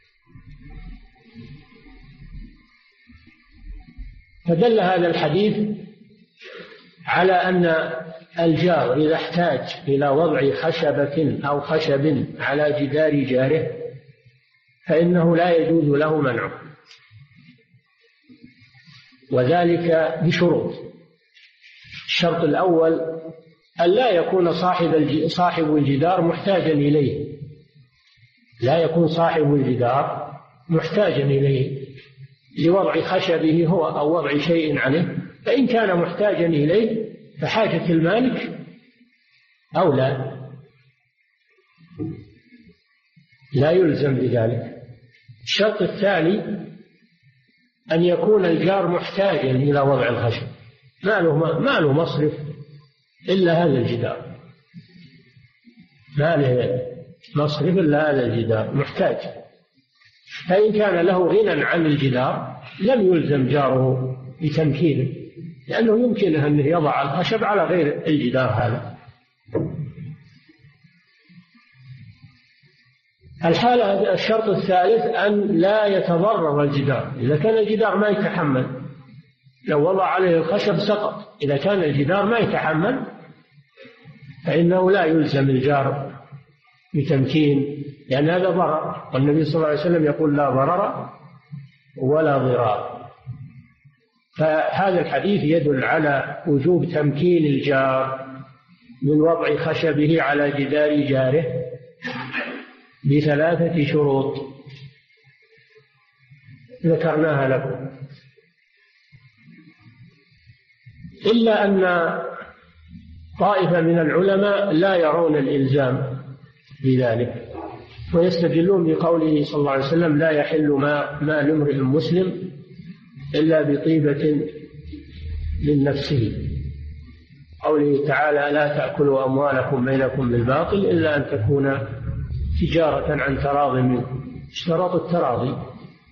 فدل هذا الحديث على أن الجار إذا احتاج إلى وضع خشبة أو خشب على جدار جاره فإنه لا يجوز له منعه، وذلك بشروط. الشرط الأول أن لا يكون صاحب صاحب الجدار محتاجا إليه، لا يكون صاحب الجدار محتاجا إليه لوضع خشبه هو أو وضع شيء عليه، فإن كان محتاجا إليه فحاجة المالك أولى، لا يلزم بذلك. الشرط الثاني أن يكون الجار محتاجا إلى وضع الخشب، ما له ما له مصرف إلا هذا الجدار، ما له مصرف إلا هذا الجدار، محتاج. فإن كان له غنى عن الجدار لم يلزم جاره بتمكينه، لأنه يمكنه أن يضع الخشب على غير الجدار هذا. الحالة الشرط الثالث أن لا يتضرر الجدار، إذا كان الجدار ما يتحمل، لو وضع عليه الخشب سقط، إذا كان الجدار ما يتحمل فإنه لا يلزم الجار بتمكين، لأن هذا ضرر، والنبي صلى الله عليه وسلم يقول: لا ضرر ولا ضرار. فهذا الحديث يدل على وجوب تمكين الجار من وضع خشبه على جدار جاره بثلاثة شروط ذكرناها لكم، إلا أن طائفة من العلماء لا يرون الإلزام بذلك، ويستدلون بقوله صلى الله عليه وسلم: لا يحل مال امرئ مسلم إلا بطيبة من نفسه، قوله تعالى: لا تأكلوا أموالكم بينكم بالباطل إلا أن تكون تجارة عن تراض منكم، اشتراط التراضي.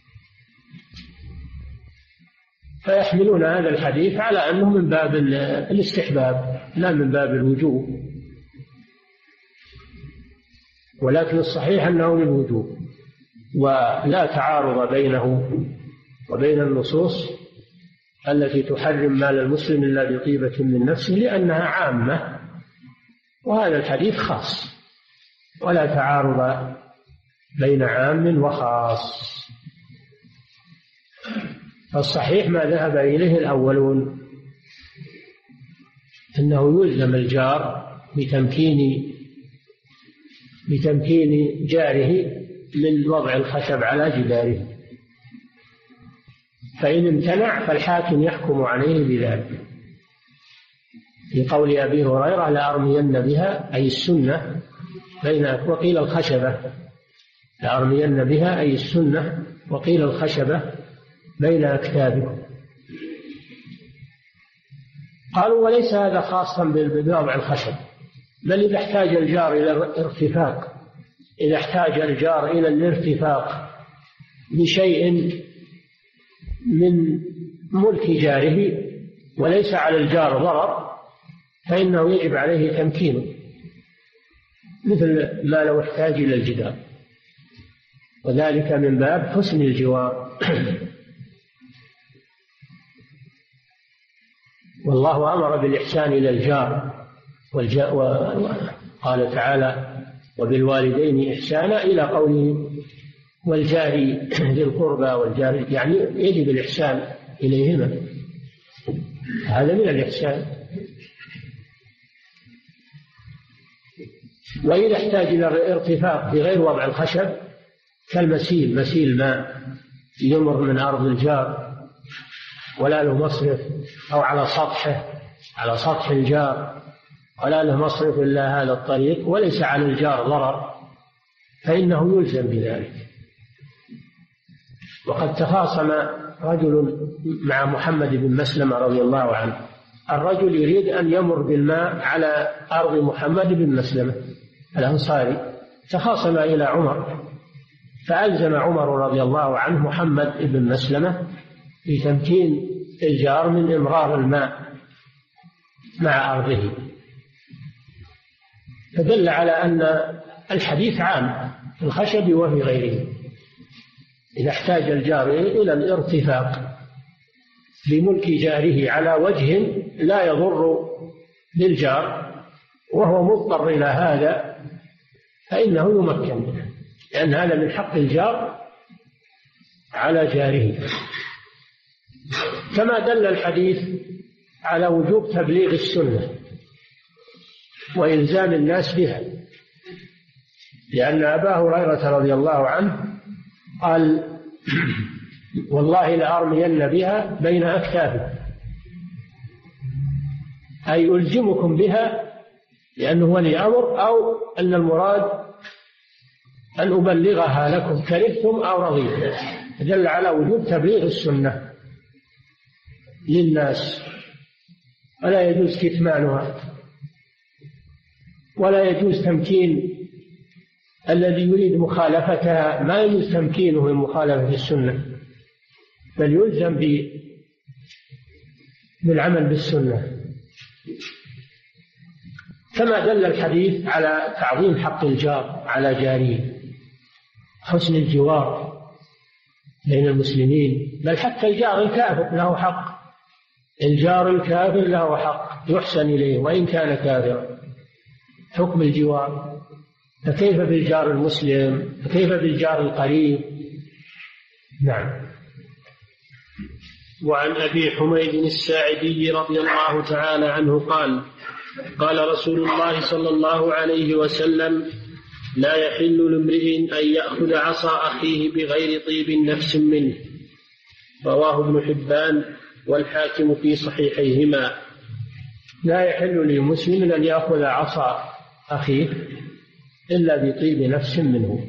فيحملون هذا الحديث على أنه من باب الاستحباب لا من باب الوجوب، ولكن الصحيح أنه من الوجوب، ولا تعارض بينه وبين النصوص التي تحرم مال المسلم إلا بطيبة من نفسه، لأنها عامة وهذا الحديث خاص، ولا تعارض بين عام وخاص. فالصحيح ما ذهب إليه الأولون أنه يلزم الجار بتمكين بتمكين جاره من وضع الخشب على جداره. فإن امتنع فالحاكم يحكم عليه بذلك. في قول أبي هريرة لأرمين بها أي السنة بين، وقيل الخشبة، لأرمين بها أي السنة، وقيل الخشبة بين أكتافكم. قالوا وليس هذا خاصا بوضع الخشب، بل إذا احتاج الجار إلى الارتفاق، إذا احتاج الجار إلى الارتفاق بشيء من ملك جاره وليس على الجار ضرر فإنه يجب عليه تمكينه، مثل ما لو احتاج إلى الجدار، وذلك من باب حسن الجوار. والله أمر بالإحسان إلى الجار، وقال تعالى وبالوالدين إحسانا إلى قوله والجار ذي القربى والجار، يعني يجب الإحسان إليهما، هذا من الإحسان. وإذا احتاج إلى الارتفاق بغير وضع الخشب كالمسيل، مسيل ماء يمر من أرض الجار ولا له مصرف، أو على سطحه، على سطح الجار ولا له مصرف إلا هذا الطريق وليس على الجار ضرر، فإنه يلزم بذلك. وقد تخاصم رجل مع محمد بن مسلمة رضي الله عنه، الرجل يريد أن يمر بالماء على أرض محمد بن مسلمة الأنصاري، تخاصم إلى عمر، فألزم عمر رضي الله عنه محمد بن مسلمة بتمكين الجار من إمرار الماء مع أرضه، فدل على أن الحديث عام في الخشب وفي غيره. إذا احتاج الجار إلى الارتفاق بملك جاره على وجه لا يضر للجار وهو مضطر إلى هذا فإنه يمكن منه، لأن هذا من حق الجار على جاره. كما دل الحديث على وجوب تبليغ السنة وإلزام الناس بها، لأن أبا هريرة رضي الله عنه قال والله لأرمين بها بين أكتافكم، أي ألزمكم بها لأنه ولي أمر، أو أن المراد أن أبلغها لكم كرهتم أو رضيتم، دل على وجوب تبليغ السنة للناس، ولا يجوز كتمانها، ولا يجوز تمكين الذي يريد مخالفتها، ما يجوز تمكينه من مخالفة السنة، بل يلزم بالعمل بالسنة. كما دل الحديث على تعظيم حق الجار على جاره، حسن الجوار بين المسلمين، بل حتى الجار الكافر له حق، الجار الكافر له حق يحسن إليه وإن كان كافرا، حكم الجوار. فكيف بالجار المسلم؟ فكيف بالجار القريب؟ نعم. وعن أبي حميد الساعدي رضي الله تعالى عنه قال قال رسول الله صلى الله عليه وسلم لا يحل لامرئ أن يأخذ عصا أخيه بغير طيب نفس منه، رواه ابن حبان والحاكم في صحيحيهما. لا يحل لمسلم أن يأخذ عصا أخيه إلا بطيب نفس منه.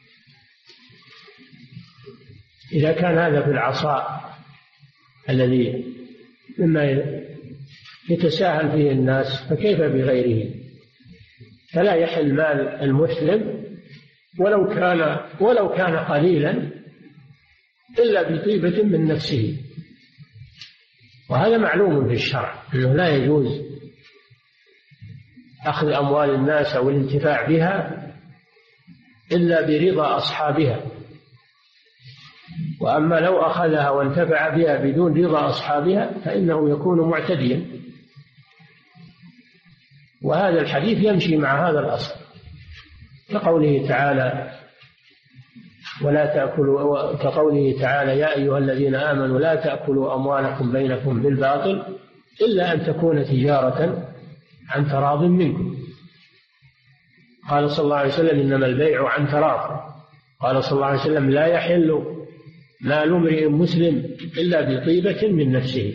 إذا كان هذا في العصا الذي مما يتساهل فيه الناس فكيف بغيره؟ فلا يحل مال المسلم ولو كان ولو كان قليلا إلا بطيبة من نفسه، وهذا معلوم في الشرع أنه لا يجوز أخذ أموال الناس أو الانتفاع بها إلا برضا أصحابها، وأما لو أخذها وانتفع بها بدون رضا أصحابها فإنه يكون معتديا. وهذا الحديث يمشي مع هذا الأصل، كقوله تعالى ولا تأكلوا، كقوله تعالى يا أيها الذين آمنوا لا تأكلوا أموالكم بينكم بالباطل إلا أن تكون تجارة عن تراض منكم. قال صلى الله عليه وسلم إنما البيع عن تراض. قال صلى الله عليه وسلم لا يحل مال امرئ مسلم إلا بطيبة من نفسه.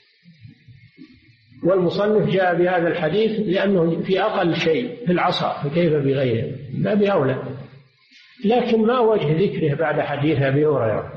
والمصنف جاء بهذا الحديث لأنه في أقل شيء في العصا، فكيف بغيره؟ لا بأولى. لكن ما وجه ذكره بعد حديث أبي هريرة؟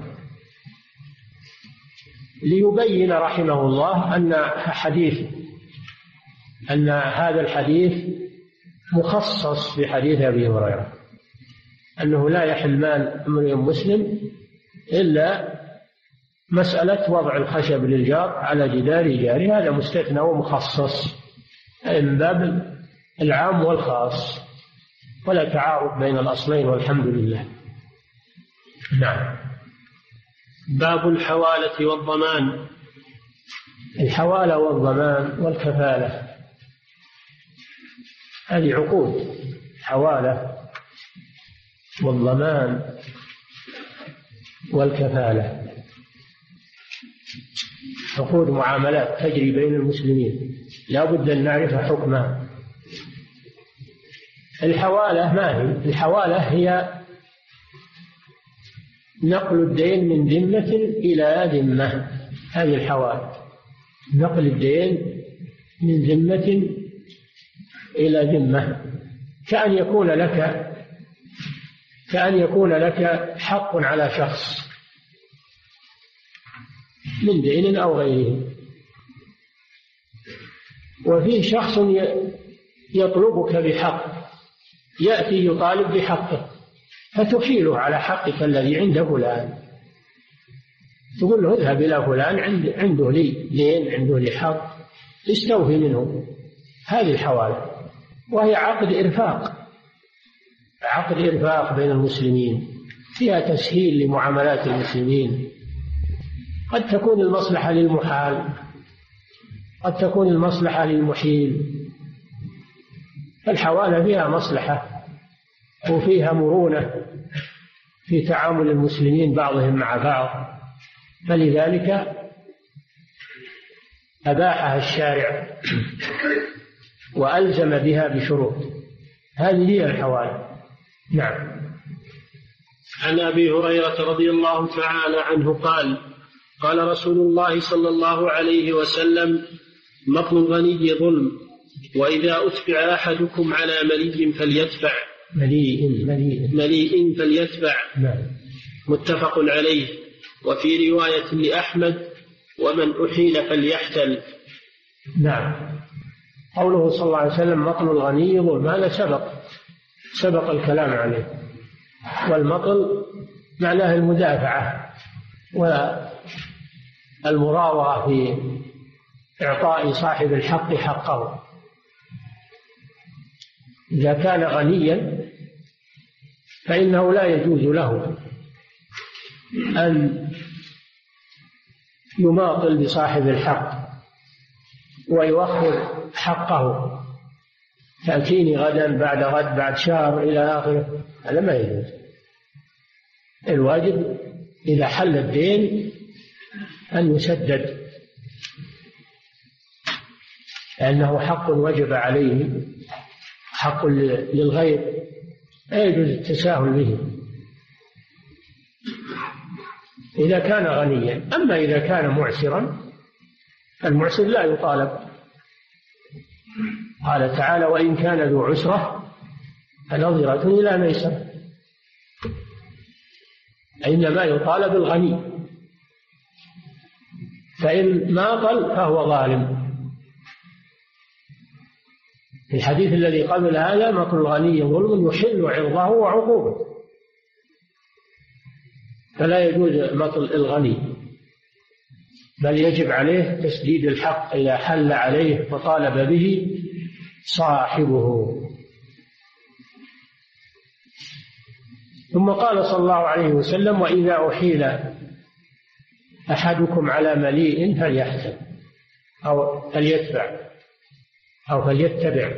ليبين رحمه الله أن حديث أن هذا الحديث مخصص بحديث أبي هريرة، أنه لا يحل مال امرئ مسلم إلا مسألة وضع الخشب للجار على جدار جاره، هذا مستثنى ومخصص من باب العام والخاص، ولا تعارض بين الأصلين والحمد لله. نعم. باب الحوالة والضمان. الحوالة والضمان والكفالة هذه عقود، حوالة والضمان والكفالة، عقود معاملات تجري بين المسلمين لا بد أن نعرف حكمها. الحوالة ما هي؟ الحوالة هي نقل الدين من ذمة إلى ذمة، هذه الحوالة، نقل الدين من ذمة إلى ذمة، كأن يكون لك كأن يكون لك حق على شخص من دين أو غيره، وفيه شخص يطلبك بحق، يأتي يطالب بحقه، فتحيله على حقك الذي عند فلان، تقول له اذهب إلى فلان عنده لي دين، عنده لي حق، استوفي منه. هذه الحوالة، وهي عقد إرفاق، عقد إرفاق بين المسلمين، فيها تسهيل لمعاملات المسلمين. قد تكون المصلحة للمحال، قد تكون المصلحة للمحيل. الحوالة فيها مصلحة وفيها مرونة في تعامل المسلمين بعضهم مع بعض، فلذلك أباحها الشارع وألزم بها بشروط. هذه هي الحوالة. نعم. عن أبي هريرة رضي الله تعالى عنه قال: قال رسول الله صلى الله عليه وسلم: مطل الغني ظلم، وإذا أتبع أحدكم على ملي فليتبع مليء مليء مليء فليتبع. نعم. متفق عليه. وفي رواية لأحمد: ومن أحيل فليحتل. نعم. قوله صلى الله عليه وسلم مطل الغني ظلم، هذا سبق سبق الكلام عليه. والمطل معناه المدافعة والمراوغة في إعطاء صاحب الحق حقه. إذا كان غنيا فإنه لا يجوز له أن يماطل بصاحب الحق ويؤخر حقه، تأتيني غدا بعد غد بعد شهر إلى آخره، هذا ما يجوز. الواجب إذا حل الدين أن يسدد، لأنه حق وجب عليه، حق للغير، لا يجوز التساهل به إذا كان غنيا. أما إذا كان معسرا، المعسر لا يطالب. قال تعالى: وإن كان ذو عسرة فنظرة إلى ميسرة. إنما يطالب الغني، فإن ماطل فهو ظالم. في الحديث الذي قبل هذا: مطل الغني ظلم يحل عرضه وعقوبه. فلا يجوز مطل الغني، بل يجب عليه تسديد الحق إذا حل عليه وطالب به صاحبه. ثم قال صلى الله عليه وسلم: وإذا أحيل أحدكم على مليء فليحتل أو فليتبع أو فليتبع.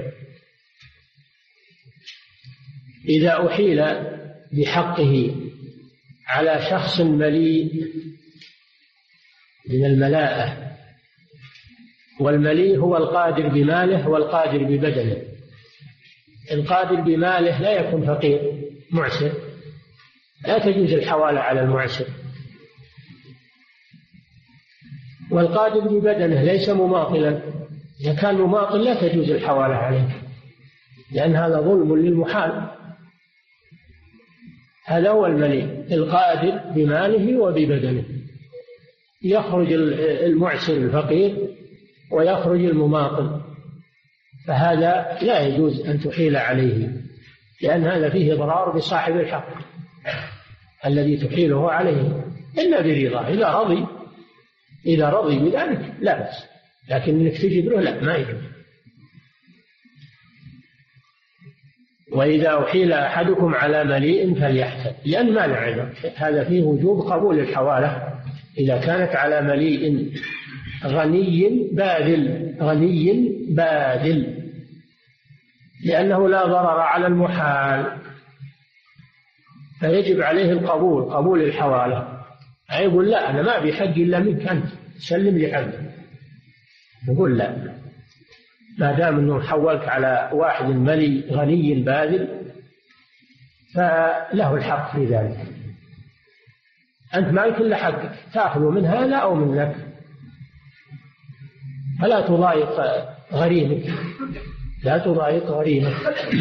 إذا أحيل بحقه على شخص مليء من الملاءة، والمليء هو القادر بماله والقادر ببدنه. القادر بماله لا يكون فقير معسر، لا تجوز الحوالة على المعسر، والقادر ببدنه ليس مماطلا. إذا كان مماطل لا تجوز الحوالة عليه، لأن هذا ظلم للمحال. هذا هو المليء، القادر بماله وببدنه. يخرج المعسر الفقير ويخرج المماطل، فهذا لا يجوز أن تحيل عليه، لأن هذا فيه إضرار بصاحب الحق الذي تحيله عليه، إلا برضاه. إذا رضي إذا رضي بذلك لا بأس، لكن إنك تجبره لا، ما يجوز. وإذا أحيل أحدكم على مليء فليحتل، لأن ما له عذر. هذا فيه وجوب قبول الحوالة إذا كانت على مليء غني باذل، غني باذل، لأنه لا ضرر على المحال، فيجب عليه القبول، قبول الحوالة. يقول لا، أنا ما أبي حقي إلا منك أنت، سلم لي حقي. يقول لا، ما دام أنه حولك على واحد ملي غني باذل فله الحق في ذلك. أنت ما يكون له حق تأخذ من هذا أو من ذاك، فلا تضايق غريمك، لا تضايق غريمك.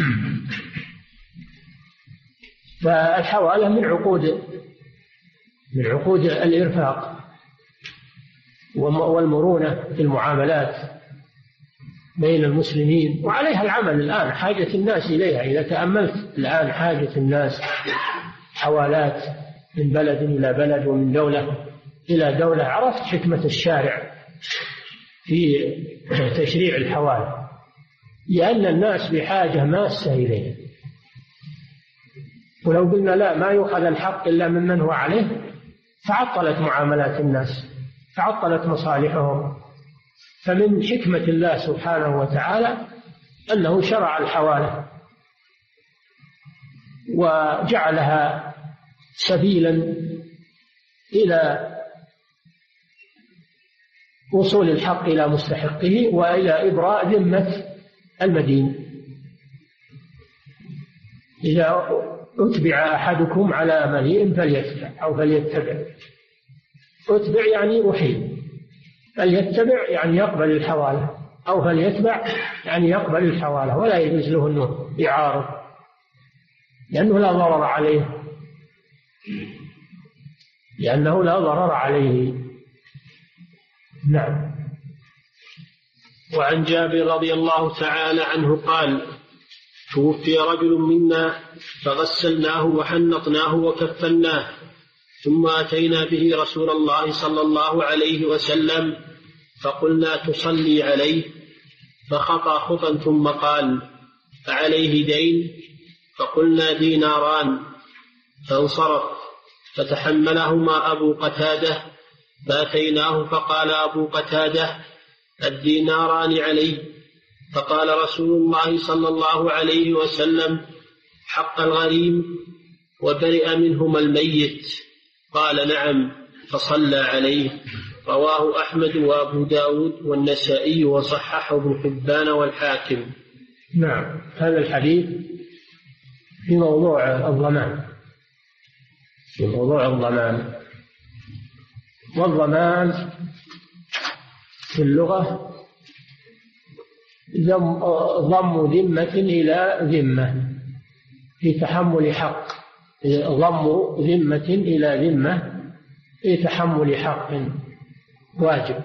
فالحوالة من عقود من عقود الإرفاق والمرونة في المعاملات بين المسلمين، وعليها العمل الآن، حاجة الناس إليها. إذا تأملت الآن حاجة الناس حوالات من بلد إلى بلد ومن دولة إلى دولة، عرفت حكمة الشارع في تشريع الحوالة، لأن الناس بحاجة ماسة إليه. ولو قلنا لا، ما يؤخذ الحق إلا ممن هو عليه، تعطلت معاملات الناس، تعطلت مصالحهم. فمن حكمة الله سبحانه وتعالى أنه شرع الحوالة وجعلها سبيلا إلى وصول الحق إلى مستحقه وإلى إبراء ذمة المدين. إذا أتبع أحدكم على مليء فليتبع أو فليتبع. أتبع يعني أحيل، فليتبع يعني يقبل الحوالة، أو فليتبع يعني يقبل الحوالة، ولا يجوز له أنه يعارض، لأنه لا ضرر عليه لأنه لا ضرر عليه. نعم. وعن جابر رضي الله تعالى عنه قال: توفي رجل منا فغسلناه وحنطناه وكفناه، ثم أتينا به رسول الله صلى الله عليه وسلم فقلنا تصلي عليه، فخطى خطا ثم قال: أعليه دين؟ فقلنا ديناران، فانصرف، فتحملهما أبو قتادة، فأتيناه فقال أبو قتادة: الديناران عليه. فقال رسول الله صلى الله عليه وسلم: حق الغريم وبرئ منهما الميت. قال: نعم. فصلى عليه. رواه أحمد وأبو داود والنسائي وصححه ابن حبان والحاكم. نعم. هذا الحديث في موضوع الضمان، في موضوع الضمان. والضمان في اللغة ضم ذمة إلى ذمة في تحمل حق، ضم ذمة إلى ذمة في تحمل حق واجب،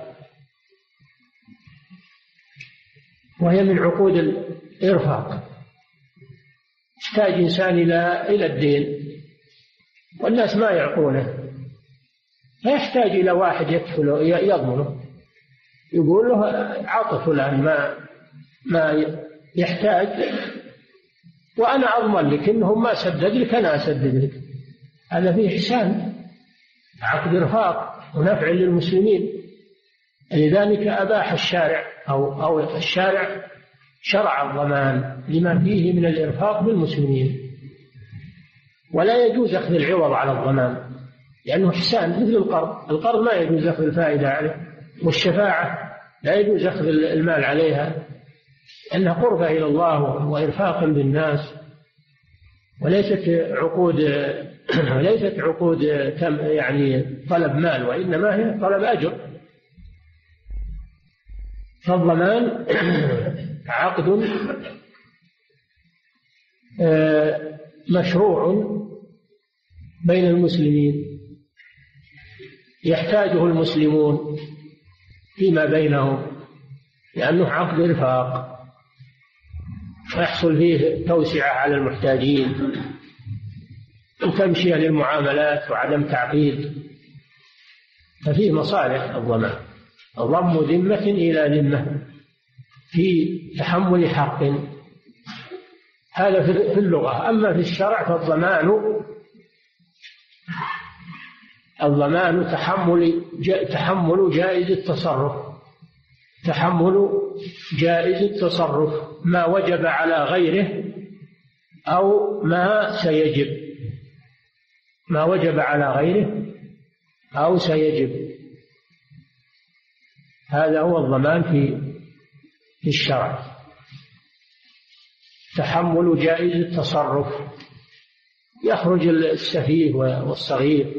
وهي من عقود الإرفاق. يحتاج إنسان إلى إلى الدين والناس ما يعطونه، فيحتاج إلى واحد يكفله يضمنه، يقول له عطف فلان ما ما يحتاج وأنا أضمن لك إنهم ما سدد لك أنا أسدد لك. هذا فيه إحسان، عقد إرفاق ونفع للمسلمين. لذلك أباح الشارع أو أو الشارع شرع الضمان لما فيه من الإرفاق بالمسلمين. ولا يجوز أخذ العوض على الضمان لأنه إحسان، مثل القرض، القرض ما يجوز أخذ الفائدة عليه، والشفاعة لا يجوز أخذ المال عليها لأنها قربة إلى الله وإرفاقا بالناس، وليست عقود وليست عقود يعني طلب مال، وإنما هي طلب أجر. فالضمان عقد مشروع بين المسلمين يحتاجه المسلمون فيما بينهم، لأنه عقد رفاق ويحصل فيه توسعة على المحتاجين وتمشية للمعاملات وعدم تعقيد، ففيه مصالح الضمان. ضم ذمة إلى ذمة في تحمل حق، هذا في اللغة. أما في الشرع فالضمان الضمان تحمل تحمل جائز التصرف تحمل جائز التصرف ما وجب على غيره أو ما سيجب ما وجب على غيره أو سيجب هذا هو الضمان في في الشرع. تحمل جائز التصرف، يخرج السفيه والصغير،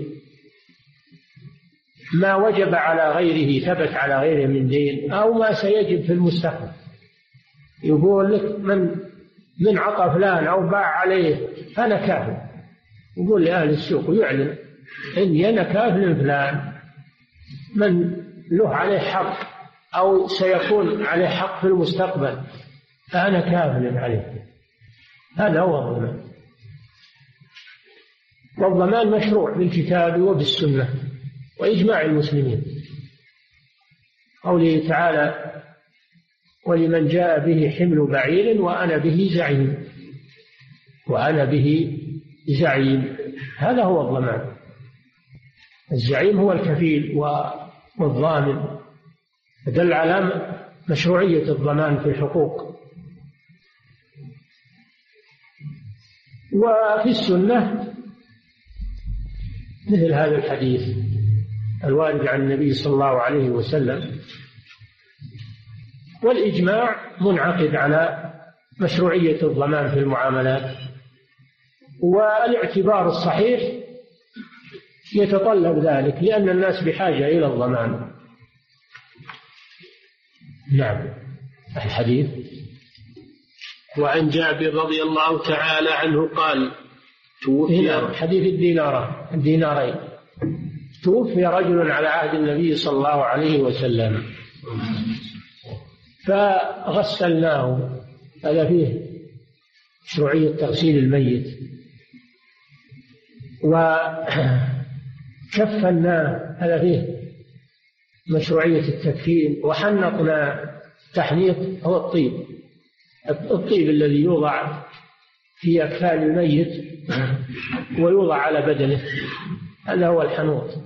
ما وجب على غيره ثبت على غيره من دين أو ما سيجب في المستقبل. يقول لك من من عطى فلان أو باع عليه أنا كافل، يقول لأهل السوق ويعلن إني أنا كافل فلان، من له عليه حق أو سيكون عليه حق في المستقبل فأنا كافل عليه. هذا هو الضمان. والضمان مشروع بالكتاب وبالسنة وإجماع المسلمين. قوله تعالى: ولمن جاء به حمل بعير وأنا به زعيم وأنا به زعيم هذا هو الضمان. الزعيم هو الكفيل والضامن، دل على مشروعية الضمان في الحقوق. وفي السنة مثل هذا الحديث الوارد عن النبي صلى الله عليه وسلم. والإجماع منعقد على مشروعية الضمان في المعاملات، والاعتبار الصحيح يتطلب ذلك لأن الناس بحاجة إلى الضمان. نعم. الحديث: وعن جابر رضي الله تعالى عنه قال: توفي حديث الدينارين الدينارين توفي رجل على عهد النبي صلى الله عليه وسلم فغسلناه، هذا فيه مشروعية تغسيل الميت، وكفناه، هذا فيه مشروعية التكفين، وحنطنا. تحنيط هو الطيب الطيب الذي يوضع في أكفان الميت ويوضع على بدنه، هذا هو الحنوط.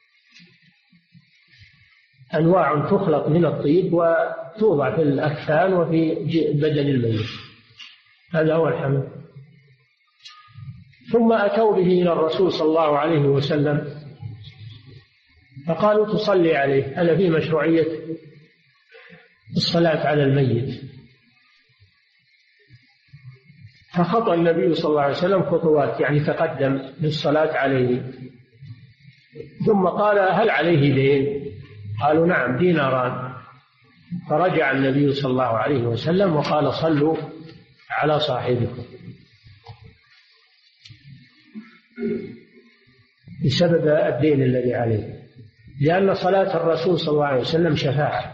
أنواع تخلط من الطيب وتوضع في الأكفان وفي بدن الميت، هذا هو الحنوط. ثم أتوا به إلى الرسول صلى الله عليه وسلم فقالوا: تصلي عليه. هذا فيه مشروعية الصلاة على الميت. فخطأ النبي صلى الله عليه وسلم خطوات، يعني تقدم للصلاة عليه، ثم قال: هل عليه دين؟ قالوا: نعم، ديناران. فرجع النبي صلى الله عليه وسلم وقال: صلوا على صاحبكم، بسبب الدين الذي عليه، لأن صلاة الرسول صلى الله عليه وسلم شفاعة.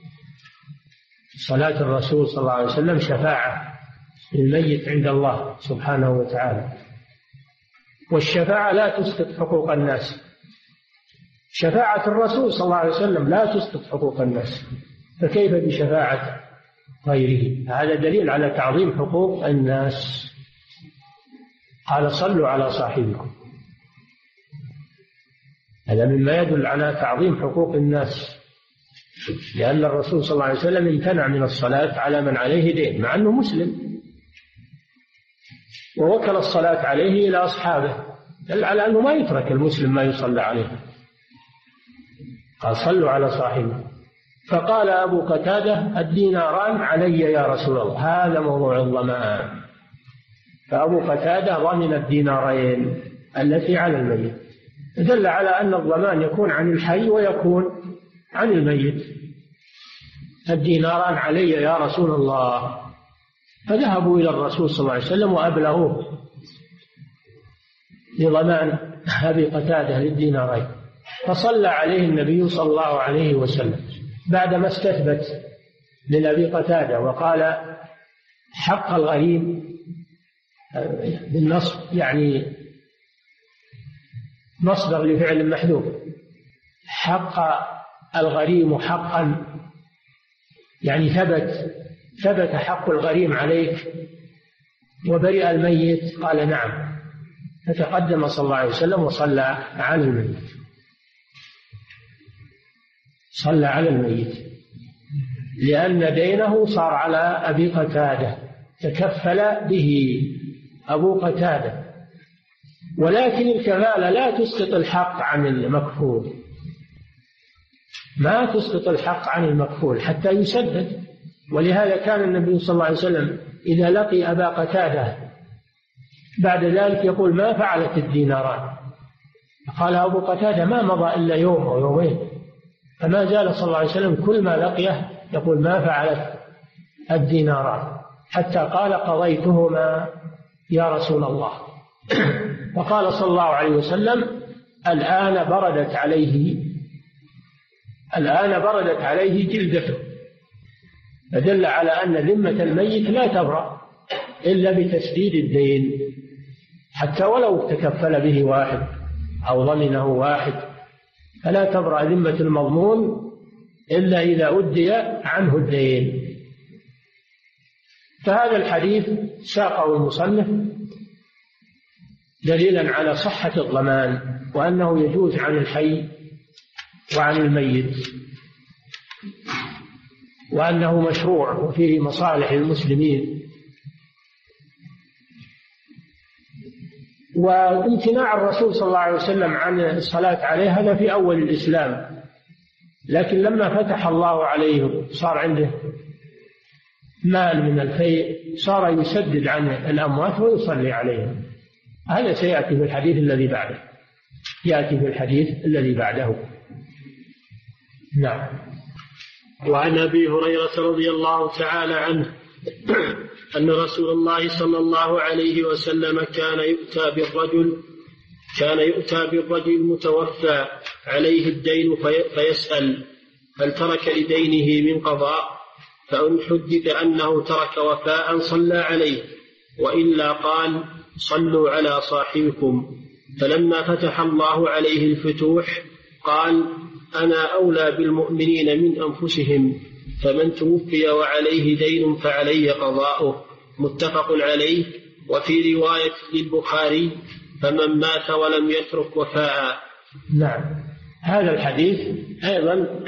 صلاة الرسول صلى الله عليه وسلم شفاعة للميت عند الله سبحانه وتعالى، والشفاعة لا تسقط حقوق الناس. شفاعة الرسول صلى الله عليه وسلم لا تسقط حقوق الناس، فكيف بشفاعة غيره؟ هذا دليل على تعظيم حقوق الناس. قال: صلوا على صاحبكم، هذا مما يدل على تعظيم حقوق الناس، لأن الرسول صلى الله عليه وسلم امتنع من الصلاة على من عليه دين مع أنه مسلم، ووكل الصلاة عليه إلى أصحابه، دل على أنه ما يترك المسلم ما يصلى عليه. قال: صلوا على صاحبه. فقال أبو قتادة: الديناران علي يا رسول الله. هذا موضوع الضمان. فأبو قتادة ضمن الدينارين التي على الميت، دل على أن الضمان يكون عن الحي ويكون عن الميت. الديناران علي يا رسول الله. فذهبوا إلى الرسول صلى الله عليه وسلم وأبلغوه لضمان أبي قتادة للدينارين، فصلى عليه النبي صلى الله عليه وسلم بعدما استثبت لأبي قتادة وقال حق الغريم بالنصب، يعني مصدر لفعل محذوف، حق الغريم حقا، يعني ثبت ثبت حق الغريم عليك وبرئ الميت. قال نعم. فتقدم صلى الله عليه وسلم وصلى على الميت، صلى على الميت لأن دينه صار على أبي قتادة، تكفل به أبو قتادة. ولكن الكفالة لا تسقط الحق عن المكفول، ما تسقط الحق عن المكفول حتى يسدد. ولهذا كان النبي صلى الله عليه وسلم إذا لقي أبا قتادة بعد ذلك يقول ما فعلت الديناران؟ قال أبو قتادة ما مضى إلا يوم أو يومين، فما زال صلى الله عليه وسلم كل ما لقيه يقول ما فعلت الديناران، حتى قال قضيتهما يا رسول الله. فقال صلى الله عليه وسلم الآن بردت عليه الآن بردت عليه جلدته، فدل على أن ذمة الميت لا تبرأ إلا بتسديد الدين، حتى ولو تكفل به واحد أو ضمنه واحد، فلا تبرأ ذمة المضمون إلا إذا أدي عنه الدين. فهذا الحديث ساقه المصنف دليلا على صحة الضمان، وأنه يجوز عن الحي وعن الميت، وأنه مشروع وفيه مصالح المسلمين. وامتناع الرسول صلى الله عليه وسلم عن الصلاة عليه هذا في أول الإسلام، لكن لما فتح الله عليه صار عنده مال من الفيء صار يسدد عن الأموات ويصلي عليهم. هذا سيأتي في الحديث الذي بعده، يأتي في الحديث الذي بعده. نعم. وعن أبي هريرة رضي الله تعالى عنه أن رسول الله صلى الله عليه وسلم كان يؤتى بالرجل كان يؤتى بالرجل المتوفى عليه الدين فيسأل هل ترك لدينه من قضاء؟ فإن حدث أنه ترك وفاء صلى عليه، وإلا قال صلوا على صاحبكم. فلما فتح الله عليه الفتوح قال أنا أولى بالمؤمنين من أنفسهم، فمن توفي وعليه دين فعلي قضاؤه. متفق عليه. وفي رواية للبخاري فمن مات ولم يترك وفاء. نعم. هذا الحديث أيضا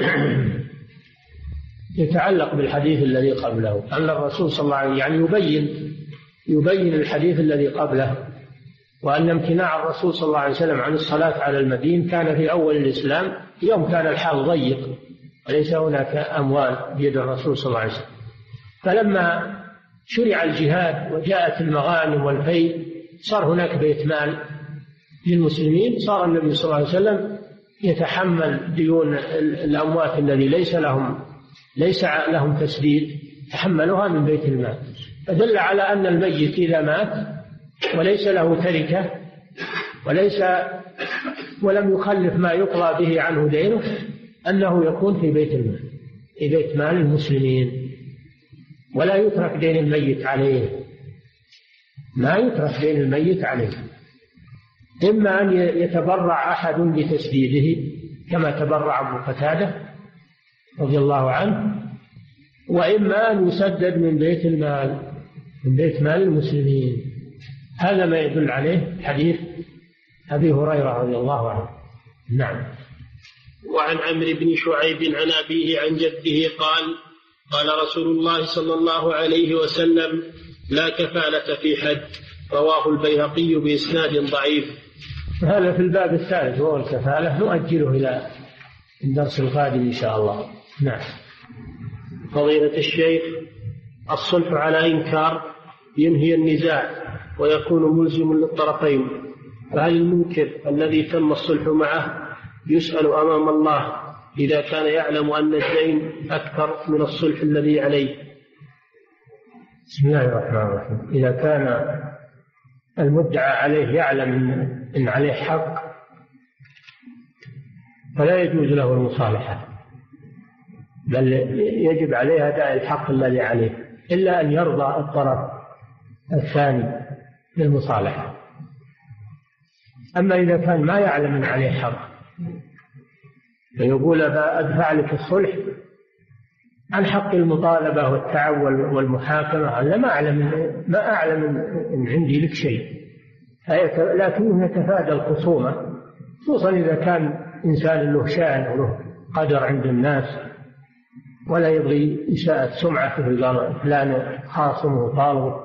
يتعلق بالحديث الذي قبله، أن الرسول صلى الله عليه وسلم يعني يبين يبين الحديث الذي قبله، وأن امتناع الرسول صلى الله عليه وسلم عن الصلاة على المدين كان في أول الإسلام، يوم كان الحال ضيق وليس هناك أموال بيد الرسول صلى الله عليه وسلم. فلما شرع الجهاد وجاءت المغانم والفيء صار هناك بيت مال للمسلمين، صار النبي صلى الله عليه وسلم يتحمل ديون الأموات الذي ليس لهم ليس لهم تسديد، تحملها من بيت المال. فدل على أن الميت إذا مات وليس له تركة وليس ولم يخلف ما يقضى به عنه دينه أنه يكون في بيت المال، في بيت مال المسلمين، ولا يترك دين الميت عليه، ما يترك دين الميت عليه. إما أن يتبرع أحد بتسديده كما تبرع أبو قتادة رضي الله عنه، وإما أن يسدد من بيت المال من بيت مال المسلمين. هذا ما يدل عليه حديث أبي هريرة رضي الله عنه. نعم. وعن عمرو بن شعيب عن أبيه عن جده قال قال رسول الله صلى الله عليه وسلم لا كفالة في حد، رواه البيهقي بإسناد ضعيف. هذا في الباب الثالث وهو الكفالة، نؤجله إلى الدرس القادم إن شاء الله. نعم. فضيلة الشيخ، الصلح على إنكار ينهي النزاع ويكون ملزم للطرفين، فهل المنكر الذي تم الصلح معه يسأل أمام الله إذا كان يعلم أن الدين أكثر من الصلح الذي عليه؟ بسم الله الرحمن الرحيم. إذا كان المدعى عليه يعلم إن عليه حق فلا يجوز له المصالحة، بل يجب عليه أداء الحق الذي عليه، إلا أن يرضى الطرف الثاني للمصالحة. أما إذا كان ما يعلم أن عليه حق فيقول أدفع لك الصلح عن حق المطالبة والتعول والمحاكمة، أنا ما أعلم ما أعلم إن عندي لك شيء، لكنه يتفادى الخصومة، خصوصا إذا كان إنسان له شأن وله قدر عند الناس ولا يبغي إساءة سمعته، قال فلان خاصمه وطالبه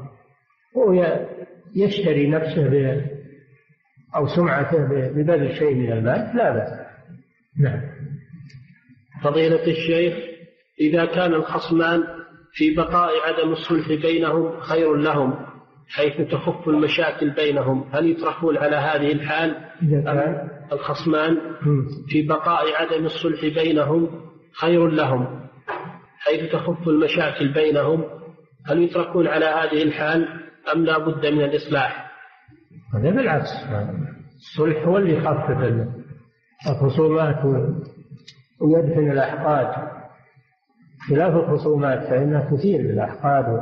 ويشتري نفسه ب أو سمعته ببذل شيء من المال، لا بأس. نعم. فضيلة الشيخ، إذا كان الخصمان في بقاء عدم الصلح بينهم خير لهم حيث تخف المشاكل بينهم، هل يتركون على هذه الحال؟ أم الخصمان في بقاء عدم الصلح بينهم خير لهم حيث تخف المشاكل بينهم، هل يتركون على هذه الحال أم لا بد من الإصلاح؟ هذا بالعكس، الصلح هو اللي يخفف الخصومات ويدفن الأحقاد، خلاف الخصومات فإنها تثير الأحقاد،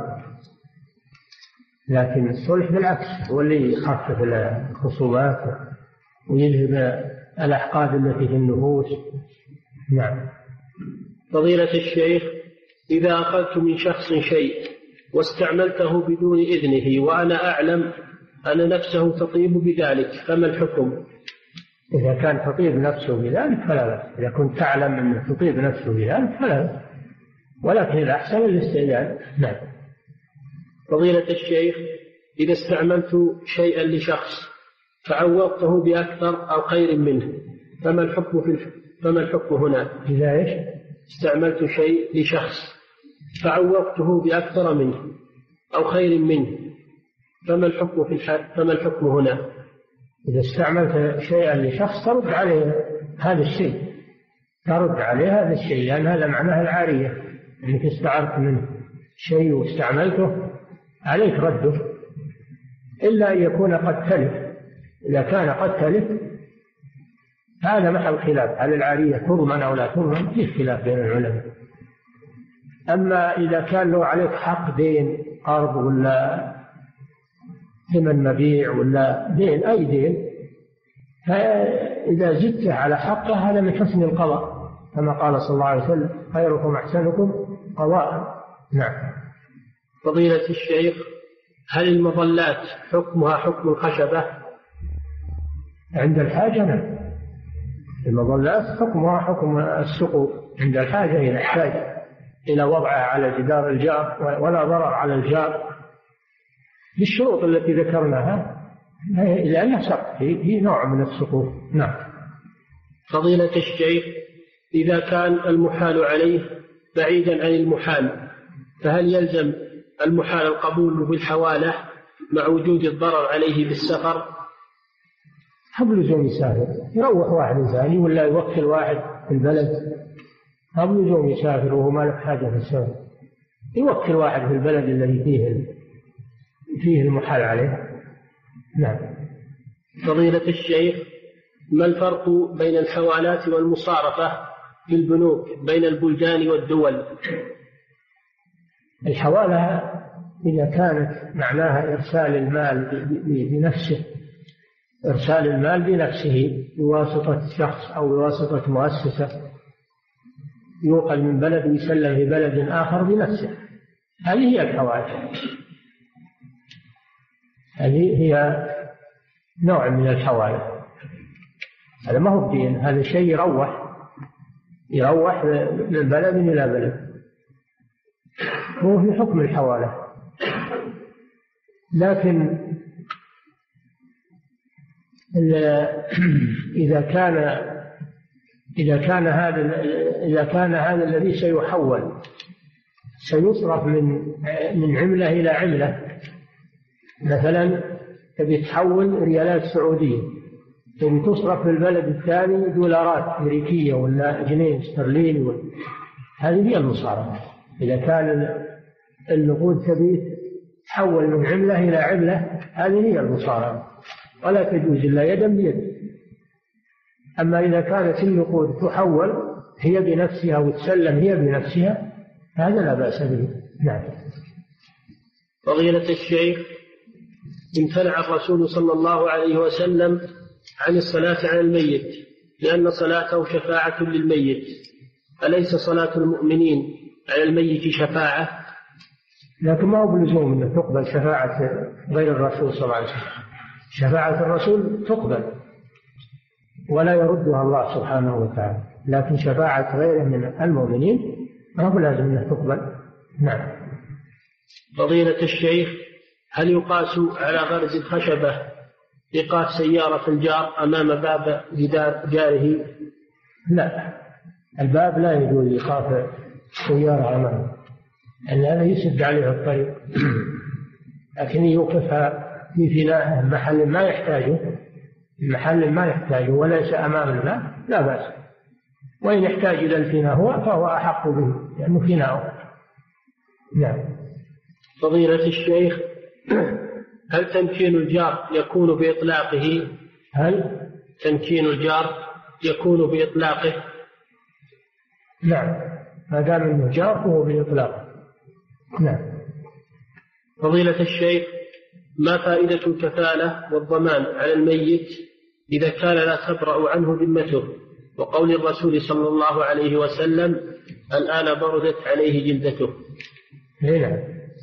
لكن الصلح بالعكس هو اللي يخفف الخصومات ويذهب الأحقاد التي في النفوس. نعم. فضيلة الشيخ، إذا أخذت من شخص شيء واستعملته بدون إذنه وأنا أعلم أن نفسه تطيب بذلك فما الحكم؟ إذا كان تطيب نفسه بذلك فلا بأس، إذا كنت تعلم أن تطيب نفسه بذلك فلا بأس، ولكن الأحسن الاستئذان. نعم. فضيلة الشيخ، إذا استعملت شيئا لشخص فعوضته بأكثر أو خير منه فما الحكم في الحكم؟ فما الحكم هنا؟ إذا إيش؟ استعملت شيء لشخص فعوضته بأكثر منه أو خير منه فما الحكم في الحال؟ فما الحكم هنا؟ إذا استعملت شيئا لشخص ترد عليه هذا الشيء، ترد عليه هذا الشيء، لأن هذا معناه العارية، أنك استعرت منه شيء واستعملته عليك رده، إلا أن يكون قد تلف. إذا كان قد تلف هذا محل خلاف، هل العارية تضمن أو لا تضمن؟ فيه خلاف بين العلماء. أما إذا كان له عليك حق دين، قرض ولا ثمن مبيع ولا دين أي دين، فإذا زدت على حقه هذا من حسن القضاء، كما قال صلى الله عليه وسلم خيركم أحسنكم قضاء. نعم. فضيلة الشيخ، هل المظلات حكمها حكم الخشبة؟ عند الحاجة نعم، المظلات حكمها حكم السقوط عند الحاجة، إذا احتاج إلى وضعها على جدار الجار ولا ضرر على الجار بالشروط التي ذكرناها، لأنها سقط، هي نوع من السقوط. نعم. فضيلة الشيخ، إذا كان المحال عليه بعيدا عن المحال فهل يلزم المحال القبول بالحوالة مع وجود الضرر عليه بالسفر؟ هب لزوم يسافر، يروح واحد ثاني ولا يوكل واحد في البلد، هب لزوم يسافر وهو ما له حاجة في السفر، يوكل واحد في البلد الذي فيه فيه المحال عليه. نعم. فضيلة الشيخ، ما الفرق بين الحوالات والمصارفة في البنوك بين البلدان والدول؟ الحوالة إذا كانت معناها إرسال المال بنفسه، إرسال المال بنفسه بواسطة شخص أو بواسطة مؤسسة، يوقل من بلد ويسلم في بلد آخر بنفسه، هذه هي الحوالة، هذه هي نوع من الحوالة. هذا ما هو الدين، هذا شيء يروح يروح من بلد إلى بلد، هو في حكم الحوالة. لكن إذا كان إذا كان هذا إذا كان هذا الذي سيحول سيصرف من من عملة إلى عملة، مثلا تبي تحول ريالات سعودية اللي تصرف في البلد الثاني دولارات أمريكية ولا جنيه استرليني ولا هذه هي المصارفة. إذا كان النقود تبي تحول من عملة إلى عملة هذه هي المصارفة، ولا تجوز إلا يدا بيد. أما إذا كانت النقود تحول هي بنفسها وتسلم هي بنفسها هذا لا بأس به. نعم. فضيلة الشيخ، امتنع الرسول صلى الله عليه وسلم عن الصلاة على الميت لأن صلاته شفاعة للميت، أليس صلاة المؤمنين على الميت شفاعة؟ لكن ما هو بلزوم أن تقبل شفاعة غير الرسول صلى الله عليه وسلم. شفاعة الرسول تقبل ولا يردها الله سبحانه وتعالى، لكن شفاعة غيره من المؤمنين ما هو لازم أنها تقبل. نعم. فضيلة الشيخ، هل يقاس على غرز الخشبة إيقاف سيارة الجار أمام باب جدار جاره؟ لا، الباب لا يجوز إيقاف سيارة أمامه لأن هذا يسد عليه الطريق، لكن يوقفها في فناء محل ما يحتاجه المحل ما يحتاجه وليس أمام الباب لا بأس، وإن يحتاج إلى الفناء هو فهو أحق به لأنه فناؤه. نعم. فضيلة الشيخ، هل تمكين الجار يكون بإطلاقه؟ هل تمكين الجار يكون بإطلاقه؟ نعم، ما دام انه جار فهو بإطلاقه. نعم. فضيلة الشيخ، ما فائدة الكفالة والضمان على الميت إذا كان لا تبرأ عنه ذمته، وقول الرسول صلى الله عليه وسلم الآن بردت عليه جلدته؟ نعم،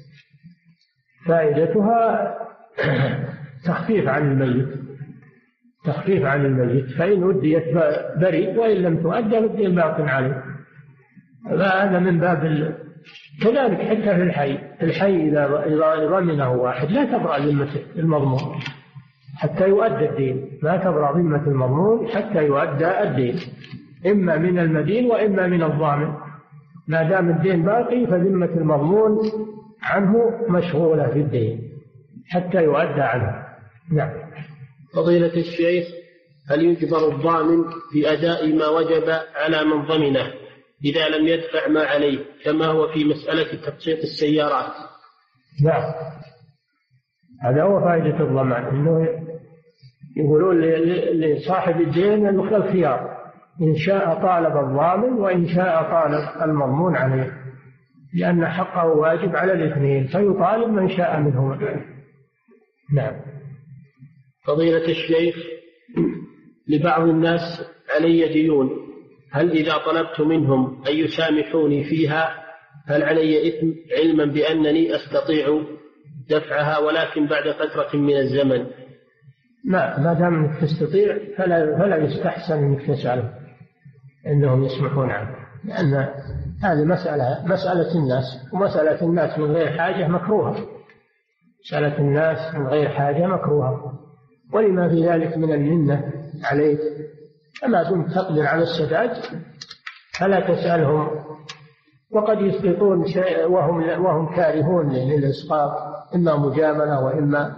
فائدتها تخفيف عن الميت تخفيف عن الميت فإن أديت بريء وإن لم تؤدى الدين باق عليه. هذا من باب ال... كذلك حتى في الحي الحي إذا ضمنه واحد لا تبرأ ذمة المضمون حتى يؤدى الدين، لا تبرأ ذمة المضمون حتى يؤدى الدين، إما من المدين وإما من الضامن. ما دام الدين باقي فذمة المضمون عنه مشغولة في الدين حتى يؤدى عنه. نعم. فضيلة الشيخ، هل يجبر الضامن بأداء ما وجب على من ضمنه إذا لم يدفع ما عليه كما هو في مسألة تقسيط السيارات؟ نعم، هذا هو فائدة الضمان، إنه يقولون لصاحب الدين أنه له الخيار، إن شاء طالب الضامن وإن شاء طالب المضمون عليه، لأن حقه واجب على الاثنين فيطالب من شاء منهما. نعم. فضيلة الشيخ، لبعض الناس علي ديون، هل إذا طلبت منهم أن يسامحوني فيها هل علي إثم علما بأنني أستطيع دفعها ولكن بعد فترة من الزمن؟ لا، ما دام أنك تستطيع فلا, فلا يستحسن أنك تسألهم أنهم يسمحون عنه، لأن هذه مسألة مسألة الناس، ومسألة الناس من غير حاجة مكروهة. مسألة الناس من غير حاجة مكروهة، ولما في ذلك من المنة عليك. أما دمت تقدر على السداد فلا تسألهم، وقد يسقطون شيء وهم وهم كارهون للإسقاط، إما مجاملة وإما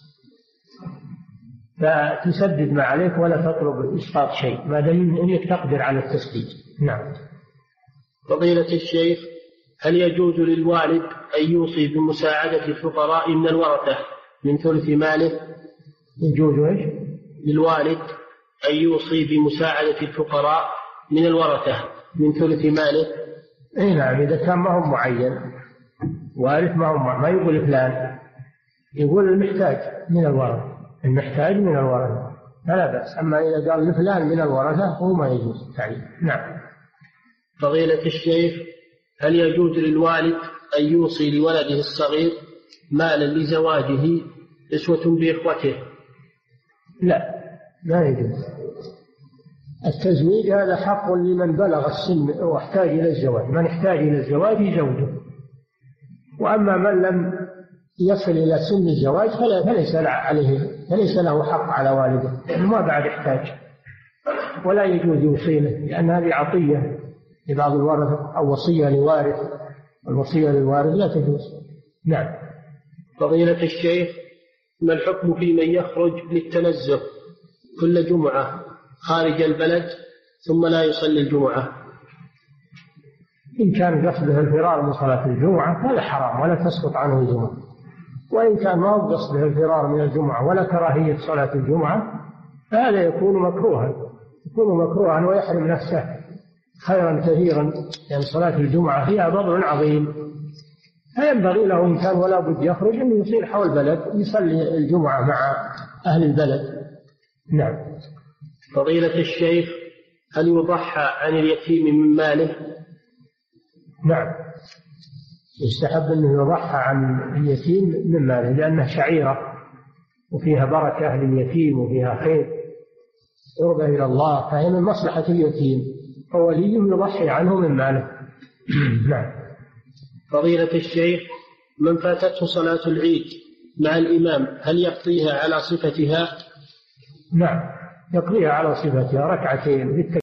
فتسدد ما عليك ولا تطلب إسقاط شيء ما دام أنك تقدر على التسديد. نعم. فضيلة الشيخ، هل يجوز للوالد أن يوصي بمساعدة الفقراء من الورثة من ثلث ماله؟ يجوز إيش؟ للوالد أن يوصي بمساعدة الفقراء من الورثة من ثلث ماله؟ أي نعم، إذا كان ما هو معين وارث، ما هو ما يقول فلان، يقول المحتاج من الورثة، المحتاج من الورثة فلا بأس. أما إذا قال لفلان من الورثة هو ما يجوز التعيين. نعم. فضيلة الشيخ، هل يجوز للوالد أن يوصي لولده الصغير مالا لزواجه أسوة بإخوته؟ لا، لا يجوز. التزويج هذا حق لمن بلغ السن واحتاج إلى الزواج، من احتاج إلى الزواج يزوجه، وأما من لم يصل إلى سن الزواج فليس عليه فليس له حق على والده، لأنه ما بعد احتاج، ولا يجوز يوصيله، لأن هذه عطية لبعض الورثة أو وصية لوارث، والوصية للوارث لا تجوز. نعم. فضيلة الشيخ، ما الحكم في من يخرج للتنزه كل جمعة خارج البلد ثم لا يصلي الجمعة؟ إن كان قصده الفرار من صلاة الجمعة هذا حرام ولا تسقط عنه الجمعة، وإن كان ما هو قصده الفرار من الجمعة ولا كراهية صلاة الجمعة فهذا يكون مكروها، يكون مكروها ويحرم نفسه خيرا كثيرا، لأن صلاة الجمعة فيها فضل عظيم، فينبغي له إن كان ولا بد يخرج أن يصير حول البلد يصلي الجمعة مع أهل البلد. نعم. فضيلة الشيخ، هل يضحى عن اليتيم من ماله؟ نعم، يستحب أنه يضحى عن اليتيم من ماله لأنه شعيرة وفيها بركة لليتيم وفيها خير قربة إلى الله، فهي من مصلحة اليتيم فوليه يضحي عنه من ماله. نعم. فضيلة الشيخ، من فاتته صلاة العيد مع الإمام هل يقضيها على صفتها؟ نعم، يقضيها على صفتها ركعتين